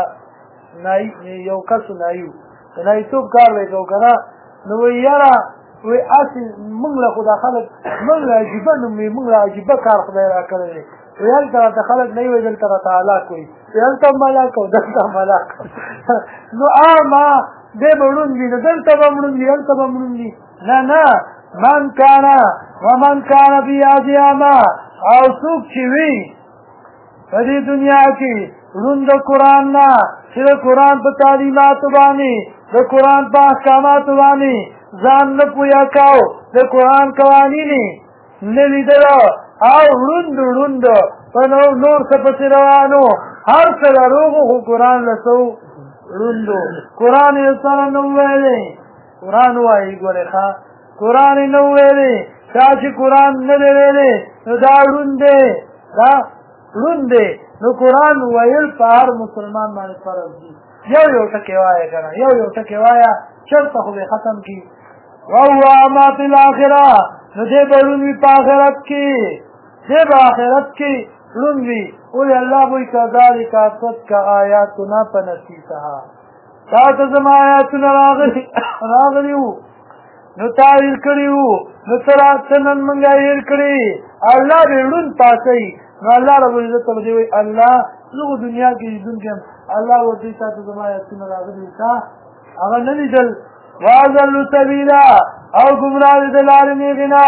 یو کس نایو د نایتوب کار به یې کوو که نه نو وی یاره وی اصل موږ له خو دا خلک موږ له عجیبه نوم وي موږ له عجیبه کار خدای را کړی دی وی هلته راته خلک نه وي دلته راته هلاک وي وی هلته هم هلاک او دلته هم هلاک نو عامه دی به ړوند وي نو دلته به هم ړوند وي هلته به هم ړوند وي نه نه من کانه ومن کانه فی هذه اعمی او څوک چې وي په دې دنیا کې ړوند د قرآن نه چې د قرآن په تعلیماتو باندې د قرآن په احکاماتو باندې ځان نه پویا کاو د قرآن قوانین نه لیدله او ړوند په نور څه پسې روانو هر څه لروغو خو قرآن له څه ړوندو قرآن یې سره نه وویلې قرآن وایي ګورې ښه قرآن یې نه وویلې چا چې قرآن نه دی ویلې نو دا ړوند دی دا ړوند دی نو قرآن ویل په هر مسلمان باندې فرض دي یو ټکی وایه که نه یو ټکی وایه چرته خو به ختم کي وهو اعمی فی الاخره نو دی به ړوند وي په آخرت کې دی به آخرت کې ړوند وي ولې الله وایي کذلک اتتک آیاتنا فنسیتها تا ته زما آیاتونه راغلي وو نو تا هېر کړي وو نو ته نن موږ هېر کړي الله به ړوند پاسوي نو الله رب العزت ته دی وایي الله زه خو دنیا کې لیدونکی یم الله ورته تا ته زما آیاتونه راغلي تا هغه نه لیدل واضلوا سبیلا او ګمراه دي د لارې نیغې نه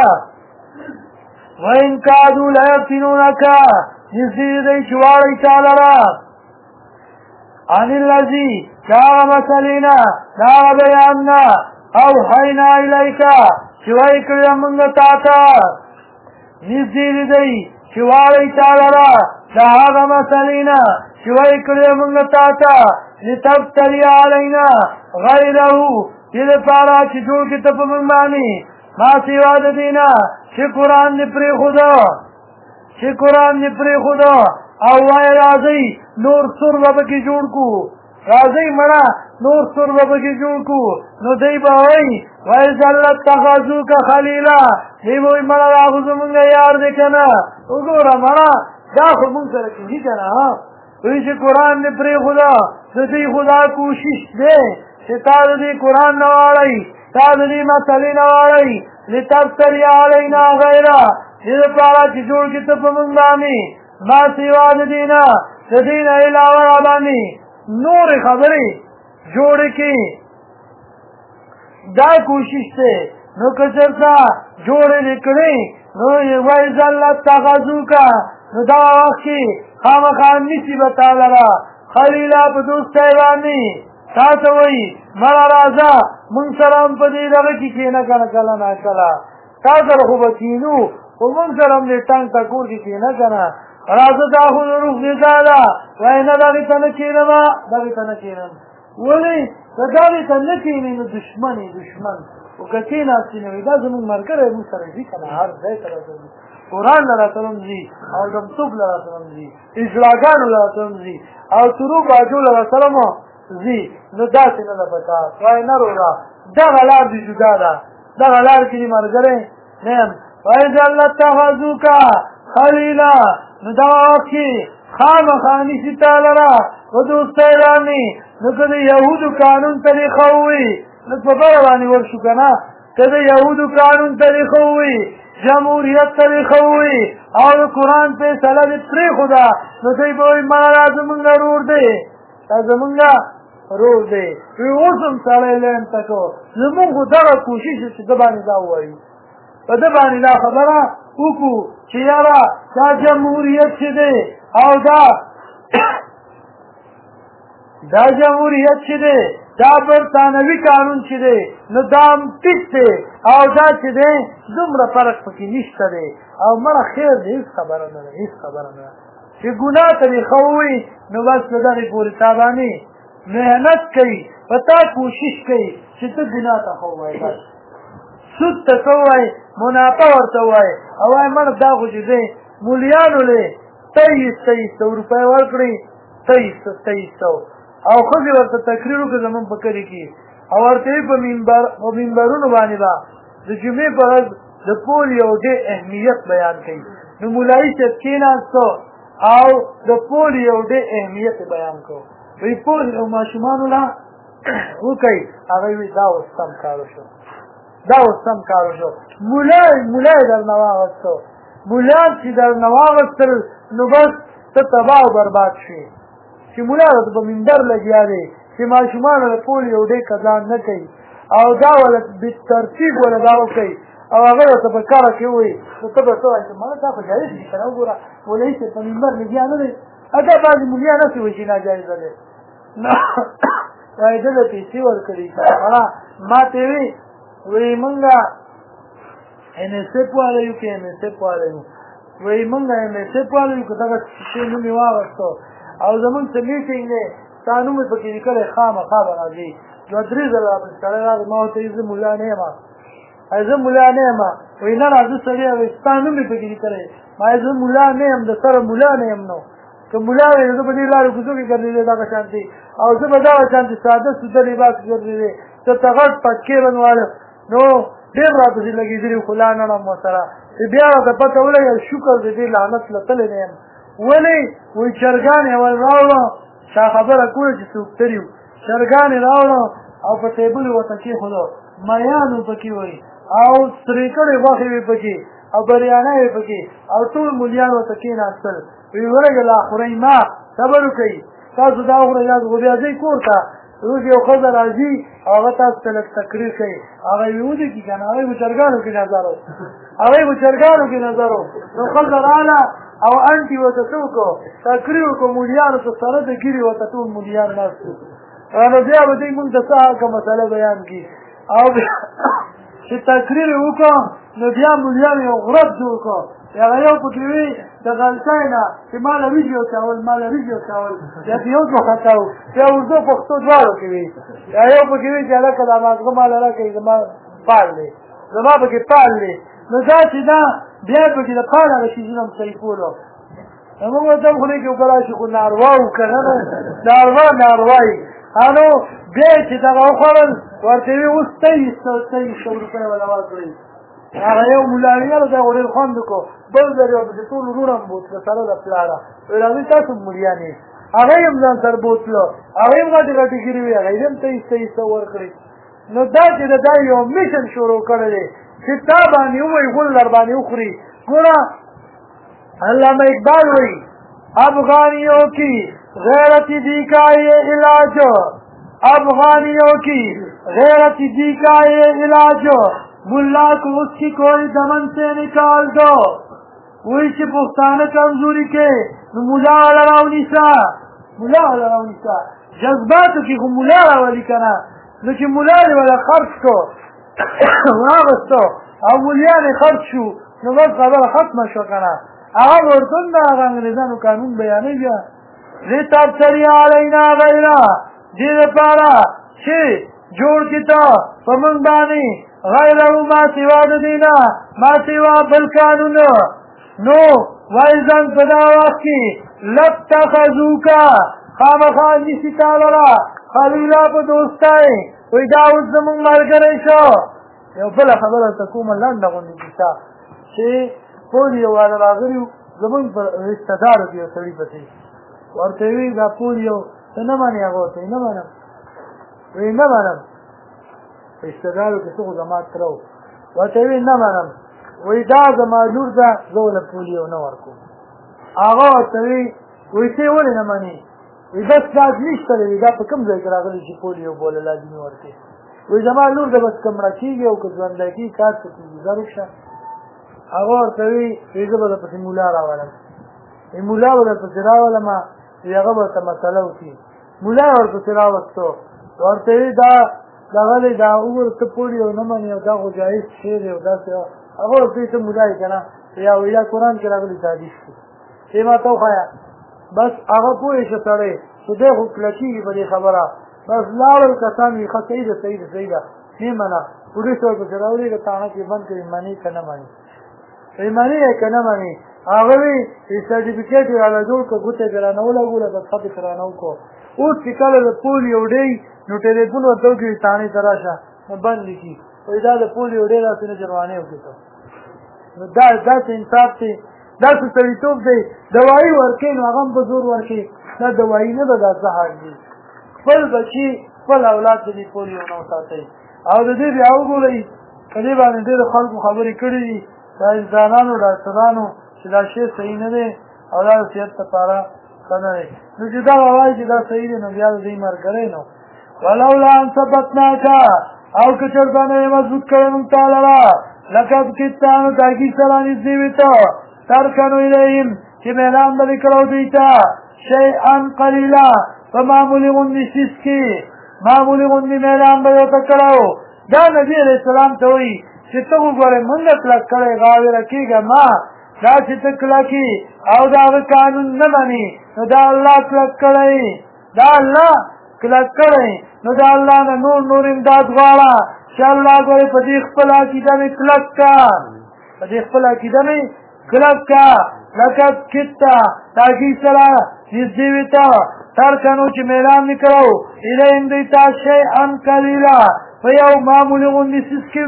وإن کادوا لیفتنونک نږدې دی چې واړئ تا لره عن الذي د هغه مسلې نه د هغه بیان نه اوحینا الیک چې وحی کړی موږ تا ته نږدې دی چې واړئ تا لره د هغه مسلې نه چې وحی کړی موږ تا ته لتفتري علینا غیره دې لپاره چې جوړ کړې ته په موږ باندې ما سوا د دې نه چې قرآن دې پرېښوده او وایه راځئ نور سور به پکې جوړ کړو راځئ مړه نور سور به پکې جوړ کړو نو دی به وایي وایذا اتخذوک خلیلا دی به وایي مړه دا خو زمونږ یار دی که نه وګوره مړه دا خو مونږ سره کېږي که نه وایي چې قرآن دې پرېښوده د دوی خو دا کوشش دی چې تا د دې قرآن نه واړئ تا د دې مسلې نه واړئ لتفتري علینا غیره دې لپاره چې جوړ کړې ته په موږ باندې ما سوا د دې نه د دې نه علاوه را باندې نورې خبرې جوړې کړي دا کوشش دی نو که چېرته جوړې دې کړې نو وایذا اتخذوک نو دا وخت کې خامخا نیسي به تا لره خلیلا په دوستی باندې تا ته وایي مړه راځه مونږ سره هم په دې دغه کې کښېنه که نه کله ناکله تا سره خو به کښېنو خو مونږ سره هم دې ټنګ ټکور کې کښېنه که نه راځه دا خو د روح غذا ده وایي نه دغې ته نه کښېنم دغې ته نه کښېنم ولې که دغې ته نه کښېنې نو دشمن یې دشمن خو که کښېناستې نو دا زمونږ ملګری مونږ سره ځي که نه هر ځای ته راته ځي قرآن له راته هم ځي او ډمتوب له راته هم ځي اجلاګانو له راته هم ځي او ترو باجو له راته هم ځي نو داسې نه ده پکار وایي نه روژه دغه لار دې جدا ده دغه لار کې دې ملګری نه یم وایي الله اتخذوکه خلیلا نو دغه وخت کې خامخا نیسي تا لره په دوستۍ باندې نو که د یهودو قانون طریقه ووي نو په بله باندې ورشو که نه که د یهودو قانون طریقه ووي جمهوریت طریقه ووي او د قرآن فیصله دې پرېښوده نو دوی به وایي مړه دا زمونږ رور دی دا زمونږ رور دی وی اوس هم سړی لین تکو زمونږ خو دغه کوشش چې ده باندې دا ووایو په ده باندې دا خبره وکړو چې یاره دا جمهوریت چې دی او دا جمهوریت چې دی دا برطانوي قانون چې دی نو دا هم ټیک دی او دا چې دی دومره فرق پکې نشته دی او مړه خیر دی هېڅ خبره نه ده هېڅ خبره نه ده چې ګناه طریقه ووایي نو بس په دغې پورې تا باندې محنت کوي په تا کوشش کوي چې ته ګناه ته ښه ووایې بس سود ته څه ووایې منافع ورته ووایې او وایې مړه دا خو چې دی مولیانو لی 2300 روپۍ ورکړي 2300 او ښځې ورته تقریر وکړه زمونږ په کلي کې او ورته یې په منبرونو باندې به د جمعې په ورځ د پولیو ډېر اهمیت بیان کوي نو مولایي صاحب کېناستو او د پولیو ډېر اهمیت بیان کړو وایي پولیو ماشومانو له وکړئ هغه وایي دا اوس سم کار وشو دا اوس سم کار وشو مولا یې درنه واغستو مولا چې درنه واغستل نو بس ته تباه او برباد شوې چې مولا ورته په منبر لګیا دی چې ماشومانو له پولیو ډېر قضان نه کوي او دا وله بترتیب وله دا وکوي او هغه ورته په کاره کې ووایي نو ته به څه وایې چې مړه دا خو جایز دي که نه وګوره مولوي صاحب په منبر لګیا نه دی دا بعضې مولیا نسې وایي چې ناجایزه دی وایي ده له پیسې ورکړي ما ته یې وایي وایي مونږ NSF والا یو که MSF والا یو وایي مونږ MSF والا یو که دغه شی نوم یې واغېستو او زمونږ څه میټینګ دی ستا نوم یې پکې لیکلی خامخا به راځي 2-3 ځله راپسې سړی راغی ما ورته زه ملا نه یم زه ملا نه یم وایي نه راځه سړی وایي ستا نوم یې پکې لیکلی ما زه ملا نه یم د سره ملا نه یم نو که ملا وایي نو زه په دې لارو کوڅو کې ګرځېدی دغه شانتې او زه به دغه شانتې ساده سوده لباس ګرځېدی ته ته غټ پټکې بنواله نو ډېر راپسې لګېدلي خو لا نه ړم ورسره چې بیا راته پته ولګېده شکر د دې لعنت له تللی نه یم ولې وایي چرګان یې ول راوړه چا خبره کوله چې څوک تري وو چرګان یې راوړه او په ټیبل یې ورته کېښودو میان وو پکې وایي او سرې کړې غوښې وې پکې او بریانی وې پکې او ټول مولیان ورته کېناستل وایي ورګه لا خورئ ما صبر وکئ تاسو دا وخورئ دا خو بیا ځئ کور ته روز یو ښځه راځي او هغه تاسو ته لږ تقریر کوي هغه یې ودرېږي که نه هغوی به چرګانو کې نظر و هغوی به چرګانو کې نظر و نو ښځه راغله او انټي ورته څه وکړو تقریر وکړو مولیانو ته سره د ګیرې ورته ټول مولیان ناست وو نو بیا به دوی مونږ ته څه هغه مسله بیان کړي او چې تقریر یې وکړو نو بیا مولیانو یو غرب جوړ کړو هغه یو پکې وي د غلطۍ نه چې ما له ویډیو کول بیا په یو څه خطا و بیا اردو پښتو دواړو کې وي یو پکې وي چې هلکه دا مازغه ما له راکوي زما پال دی زما پکې پال دی نو دا چې دا بیا پکې د پال هغه شیزونه هم صحیفولو موږ ورته هم خولې کې وکړی چې خو ناروا وو که نه ناروا یي نو بیا یې چې دغه وخوړل ورته وي اوس 2300 روپۍ وله ورکړئ هغه یو مولانیانو ته ډېر خوند وکړو بل ځل یې ورپسې ټول وروڼه هم بوتله سره د پلاره ویل هغوی تاسو ملیان یې هغه یې هم ځان سره بوتله هغه یې هم غټې غټې ګیرې وې هغه یې هم 2300 ورکړئ نو دا چې د دا یو میشن شروع کړی دی چې تا باندې ووایي غول در باندې وخوري ګوره علامه اقبال وایي افغانیوں کی غیرت دی کا یہ علاج افغانیوں کی غیرت دی کا یہ علاج ملا کو اس کی کوئی دمن سے نکال دو وہی چې پښتانه کمزوري کې نو ملا والا راونیسه جذباتو کې خو ملا راولي که نه نو چې ملا دې ولا خرڅ کو واغستو او مولیان خرڅ شو نو بس خبره ختمه شو کنه هغه ورته د هغه انګریزانو قانون بیانوي بیا لتبتلي علینا غیره دې لپاره چې جوړ کړي ته په موږ باندې غیره ما سوا د دینه ما سوا بل قانون نو وایزن په دا وخت کې لاتخذوکا خامخا نیسي تا لره خلیلا په دوستای وایي دا اوس زموږ ملګری شو یو بله خبره ته کومه لنډه غوندې کیسه چې پولیو والا راغلي زموږ په رشته دارو کې یو سړي پسې ورته وي دا پولیو ته نه منې هغه ورته نه منم وایي نه منم رشته دارو کې څه خو زما تره و ورته وي نه منم وایي دا زما لور ده زه له پولیو نه ورکوم هغه ورته وي وایي ته ولې نه منې وایي بس ګاز نشته دی دا په کوم ځای کې راغلی چې پولیو بوله لازمي ورکوي وایي زما لور ده بس که مړه کېږي او که ژوندی کېږي کار څه کېږي زه رکشه هغه ورته وي زه به درپسې ملا راولم ملا به درپسې راولم هغه به ورته مسله وکړي ملا یې ورپسې راوستو ورته وي دا دغه دی دا وګوره ته پولیو نه منې او دا خو جایز شی دی او داسې هغه ورته وي ته ملا یې که نه یا قرآن کې راغلي دا حدیث کې ای ما ته وښایه بس هغه پوه شه سړی چې دی خو کلکېږي په دې خبره بس لاړل کسان وي ښه صحیح ده صحیح ده صحیح ده نه منه پولیس ورپسې راولېږه تاڼه کې بند کړي منې که نه منې منې یې که نه منې هغه وي سرټیفکېټ یې راله جوړ کړه ګوته یې رانه ولګوله بس خط یې رانه وکړو اوس چې کله د پولیو ډی نو ټلیفون ورته وکړي تاڼې ته راشه نو بند لیکي وایي دا د پولیو ډی داسې نه جرمانې وکړي نو دا داسې انصاف دی داسې سړیتوب دی دوایي ورکوي نو هغه هم په زور ورکوي دا دوایي نه ده دا زهر دی خپل بچي خپل اولاد د دې پولیو نه وساتئ او د دې بیا وګورئ په دې باندې ډېرو خلکو خبرې کړي دي دا انسانانو ډاکټرانو چې دا شی صحیح نه دی او دا د صحت لپاره ښه نه دی نو چې دغه وایي چې دا صحیح دی نو بیا د دوی ملګری نو ولولا ان ثبتناکه او که چېرته نه یې مضبوط کړی موږ تا لره لقد کدت نو تحقیق سره نږدې وي ته ترکنو الیهم چې میلان به دې کړو دوی ته شیئا قلیلا په معمولي غوندې څیز کې معمولي غوندې میلان به ورته کړو دا نبي علیه السلام ته وایي چې ته وګورې مونږ کلک کړی غاوېره کېږه ما دا چې ته کلکې او د هغه قانون نه منې نو دا الله کلک کړی دا الله کلک کړی نو دا الله نه نور امداد غواړه چې الله ګورې په دې خپل عقیده مې کلک کا په دې خپل عقیده مې کلک کا لقد کدته تحقیق سره نږدې وي ته ترکنو چې میلان مې کړو الیهم دوی ته شیئا قلیلا په یو معمولي غوندې څیز کې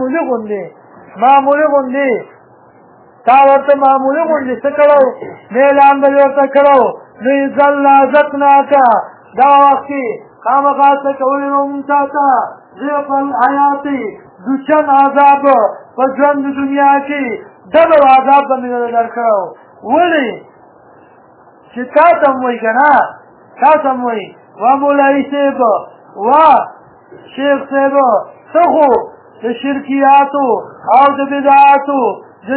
معمولي غوندې تا ورته معمولي غوندې څه کړو میلان به ورته کړو نو اذا لازقناکه دا وخت کې خامخا څه کولی نو موږ تا ته ضعف الحیات دوچن عذاب په ژوند دنیا کې ډبل عذاب به مې درکړو ولې چې تا ته م وایي که نه تا ته م وایي وا مولوي صاحب وا شیخ صاحب ته خو د شرکیاتو او د بدعاتو د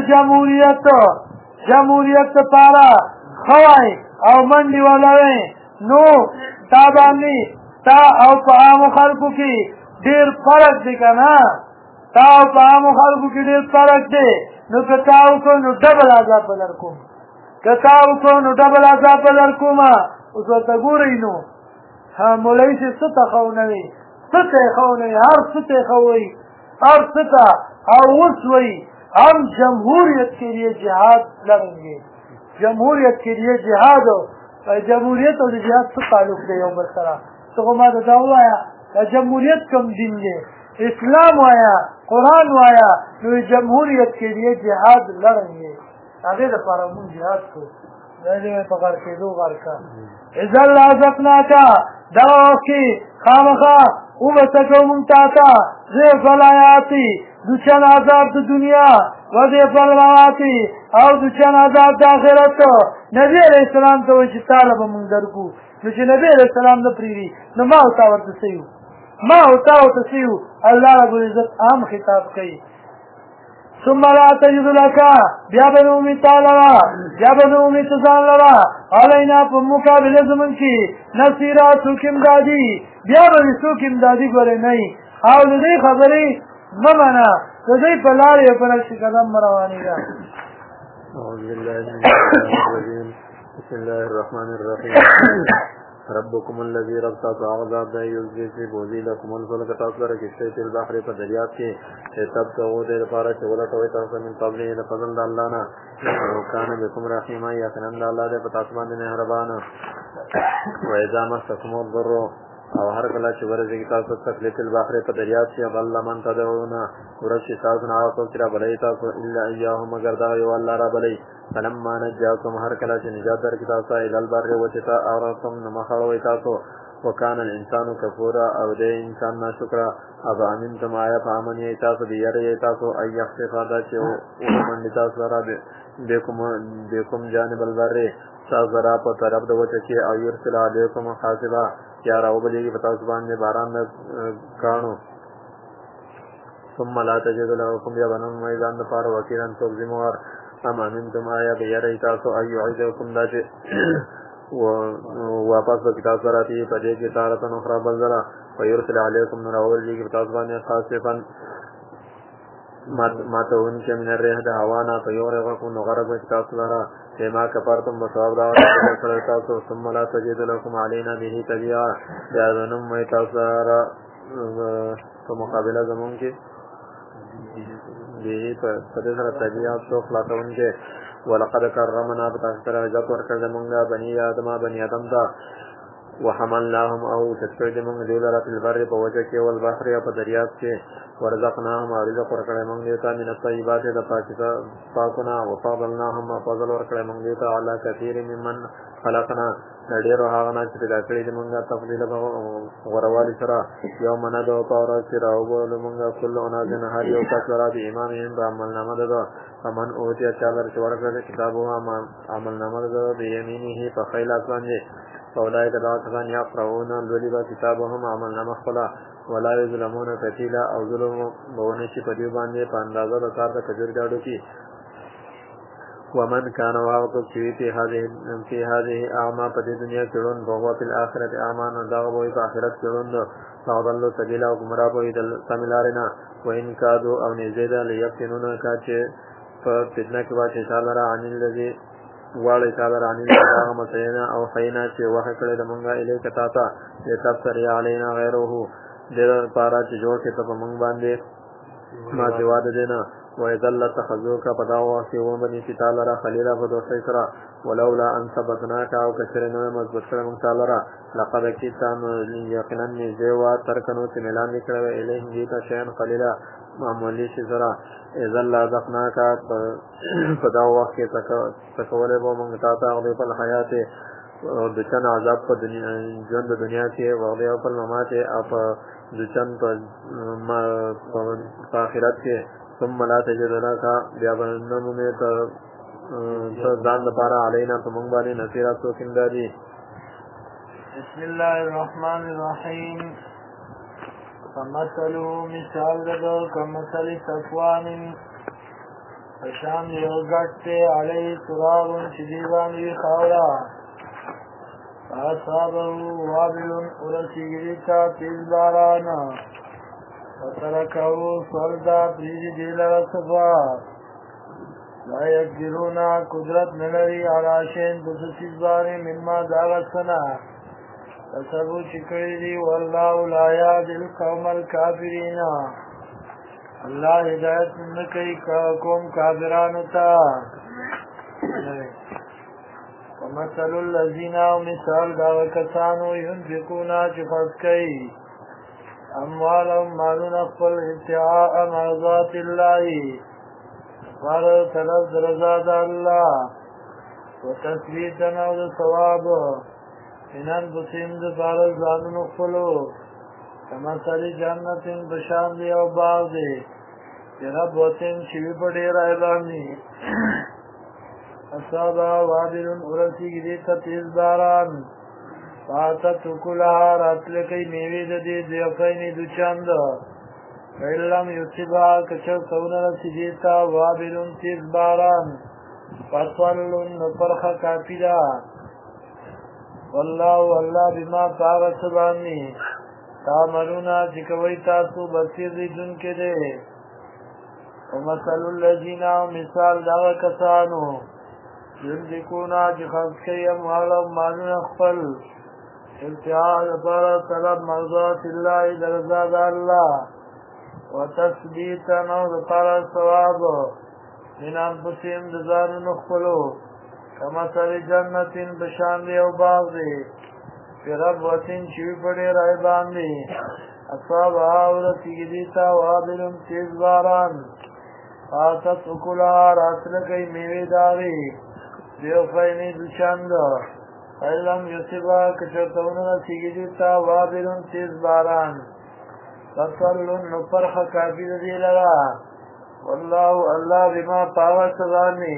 جمهوریت دپاره ښه وایي او منډې ولوئ نو تا باندې تا او په عامو خلکو کې ډېر فرق دی که نه تا او په عامو خلکو کې ډېر فرق دی نو که تا وکړو نو ډبل عذاب به درکوم که تا وکړو نو ډبل عذاب به درکوم اوس ورته ګورئ نو مولوي صاحب څه ته ښه ونه وي څه ته یې ښه ونه وي هر څه ته یې ښه وایي هر څه ته او اوس وایي हम जमहूरियत के लिए जिहाद लड़ेंगे जमहूरियत के लिए जिहाद जमहूरियत और जिहाद से ताल्लुक है यौम बसरा तो मैं बताऊँ आया जमहूरियत कम दिन है इस्लाम आया कुरान आया तो जमहूरियत के लिए जिहाद लड़ेंगे आगे दफारा मुझ जिहाद को पकड़ के दो बार का इज़ल लाज़कना का दवा की खामखा وبسكو منتاتا ضعف الحياة دوچن عذاب د دنیا و ضعف الممات او دوچن عذاب د آخرت نبی علیہ السلام ته وایي چې طالب مونږ درکو نو چې نبی علیہ السلام نه پریږدي نو ما او تا ورته سیو الله رب العزت عام خطاب کوي ثم لا تجد لك بیا بنومی تالرا بیا بنومی تزان لرا علینا پا مقابل زمن کی نصیرا سکم دادی بیا به څوک امدادي ګورې نه وي او د دې خبرې مه منه د دوی په لارې او په نقش قدم مه روانېږه. أعوذ بالله من الشيطان الرجيم بسم الله الرحمن الرحيم ربكم الذي ربطت عذاب دا یوزی سی بوزی لکم الفلک تاثر کشتی فی البحر پا دریاب کی تب تغو دیر پارا چولتوی تاثر من قبلی لفضل دا اللہ نا وکان بكم رحیما یقنن دا اللہ دے پتاسمان دے مہربانا وإذا مستکم الضر او هر کله چې ورځي تاسو تکلیف البحر په دریاب کې الله من تدعونا ورشي تاسو نه تاسو تر بلای تاسو الا اياه مگر دا یو الله را بلای فلما نجاكم هر کله چې نجات درکې تاسو ال البر وچتا اورتم نمخړوي تاسو وکان الانسان کفورا او د انسان ناشکر ابا امنتم آیا فامن ی تاسو دی یری تاسو ای اختفادا چې ومن تاسو را بكم جانب البر تاسو را په طرف د وچ کې او يرسل علیکم حاسبا یا راو بلیگی بتا زبان میں باران میں کانو ثم لا تجد لکم یا بنم میدان دفار وکیران سوک زموار ام امنتم آیا بیر ایتاسو ایو عیدکم دا چه واپس بکتا سراتی پدے کی تارتن اخرى بلزلا ویرسل علیکم راو بلیگی بتا زبان میں خاصفا ماتون کے من الرح دا حوانا فیورغکم نغرق بکتا سلارا فيما كفرتم بصواب دعوة ثم لا تجد لكم علينا به تبيعا يا ذنم ميتاثار فمقابلة زمون کے به فدسر تبيعا سوف لاتون کے ولقد کرمنا بتاثر عزت ورکر منگا بني آدم دا وحملناهم او تذكر دمون دولارا في البر پوجه کے والبحر یا پدریاب کے ورزقناهم ورزق ورکڑے منگ دیتا من الطیبات دا پاکنا وفاضلناهم فضل ورکڑے منگ دیتا علا کثیر ممن خلقنا نډیر هاغنا چې پیدا کړی دی مونږه تفضیل غروالی سره یوم ندعو پاورا چې راوبولو مونږه کل اناس هر یو کس لرا د امامهم په عملنامه ده فمن اوتي چاله چې ورکړل کتابه عملنامه ده بیمینه په خیل اسمان دی فاولئک دا کسان یقرؤون لولي کتابهم عملنامه خپل ولا یظلمون فتیلا او ظلم بونه چې په دې باندې په اندازه د کار د کجور جاړو کې ومن كان واقف في هذه اعمى په دنیا کې ورن بوغو په آخرت اعمى نه دا وې په آخرت کې ورن فضل سبيلا او گمراه وې د سملارنا وان كادو او نزيد ليفتنون کاچه په فتنه کې واچ تعالی را ان الذي واړی تعالی را ان هغه مسینا او خینا چې وحی کړی د مونږه الیک تاتا تفسر علینا غیره د پارا چې جوړ کې ته مونږ باندې ما جواد دینا وَإِذَا لَّاتَّخَذُوكَ فَدَعَوْا فِي وَمَنِ تعالی را خلیلا فدوسی سرا ولولا ان ثبتناك او کثرنا مضبوط کړه مونږ تعالی را لقد کیتان یقینا نزوا ترکنو چې ملان نکړو الیه دیتا شین خلیلا معمولی شي سرا اذا لذقناك فدعوا کې تکوله به مونږ ته په حیات او د چن عذاب په دنیا ژوند د دنیا کې او د خپل ممات او د چن په آخرت کې ثم لا تجد لك بیا بنمو میں ځان لپاره علینا ته مونږ باندې نصیرات وکنداري. بسم الله الرحمن الرحیم. فمثلو مثال دغه کمثل صفوان فشان یو ګټه علی تراب چې دیوانی خاورا اصحابه وابل ورسیږي تیز بارانا وترکو سولدا پریجی دیلر صفا لا یقدرونا قدرت نلری علاشین بسسیز باری مما داغتنا تصبو چکری دی واللہ لا یاد القوم الكافرین اللہ ہدایت نکی قوم کافرانتا. ومثل الذین مثال داغکسانو ینفقونا چخص کئی اموالهم مالون اقبل ابتعاء مرضات اللہ فارغ طلب رضاد اللہ وتثبیتنا و ثواب انان بسند فارغ زانون اقبلو کمثل جنت بشان دی او باغ دی رب وطن شوی پڑیر اعلانی اصابا وابل ارسی گریتا تیز باران فاتت کلها راتلکی میوی دی دیفینی دو چند فیلم یصبا کچر سون رسی دیتا وابلون تیز باران فصلن نپرخ کافی دا واللہ واللہ بما پاغت بانی تعملونا چکوی تاسو بصیر لیدن کے دے ومثل الذین مثال داغ کسانو ينفقونا چی خرچ کئی اموالهم مالون اخفل ابتعاء لپاره طلب مرضات الله درزاد الله وتثبیتا نو لپاره ثواب من انفسهم دزان نخفلو کمثل جنت بشاند او باغ دی فی ربوتن چوی پڑی رای باندی اصابها ورسیگی دیتا وابلن تیز باران آتت اکلها راسلکی میوی داغی دیو فینی دوچند فیلم یوسیبا کچرتون رسیگی دیتا وابلن تیز باران فصلن نپرخ کافی دی لگا واللہ اللہ بما پاور سزانی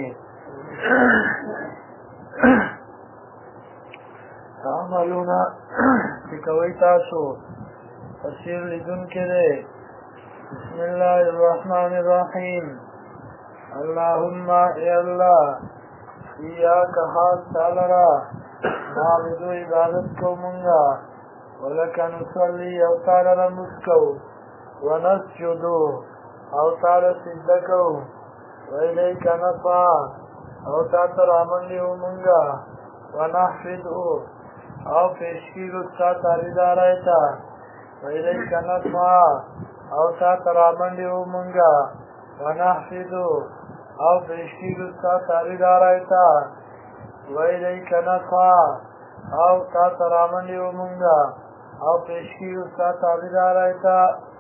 تعملونا چکوی تاسو تفسیر لدن کے دے بسم اللہ الرحمن الرحیم اللہم اے اللہ ایاک حال تالرا نعبدو عبادت کو منگا ولکا نصلی او تالرا مسکو ونسجدو او تالرا سجدکو ویلیک نفع او تاتر آمنلیو منگا ونحفظو او پیشکیل استا تاریدار ایتا ویلیک نفع او تاتر آمنلیو منگا ونحفظو او پیشکیل استا تاریدار ایتا ویلیک نفع او تاتر آمنلیو منگا او پیشکیل استا تاریدار ایتا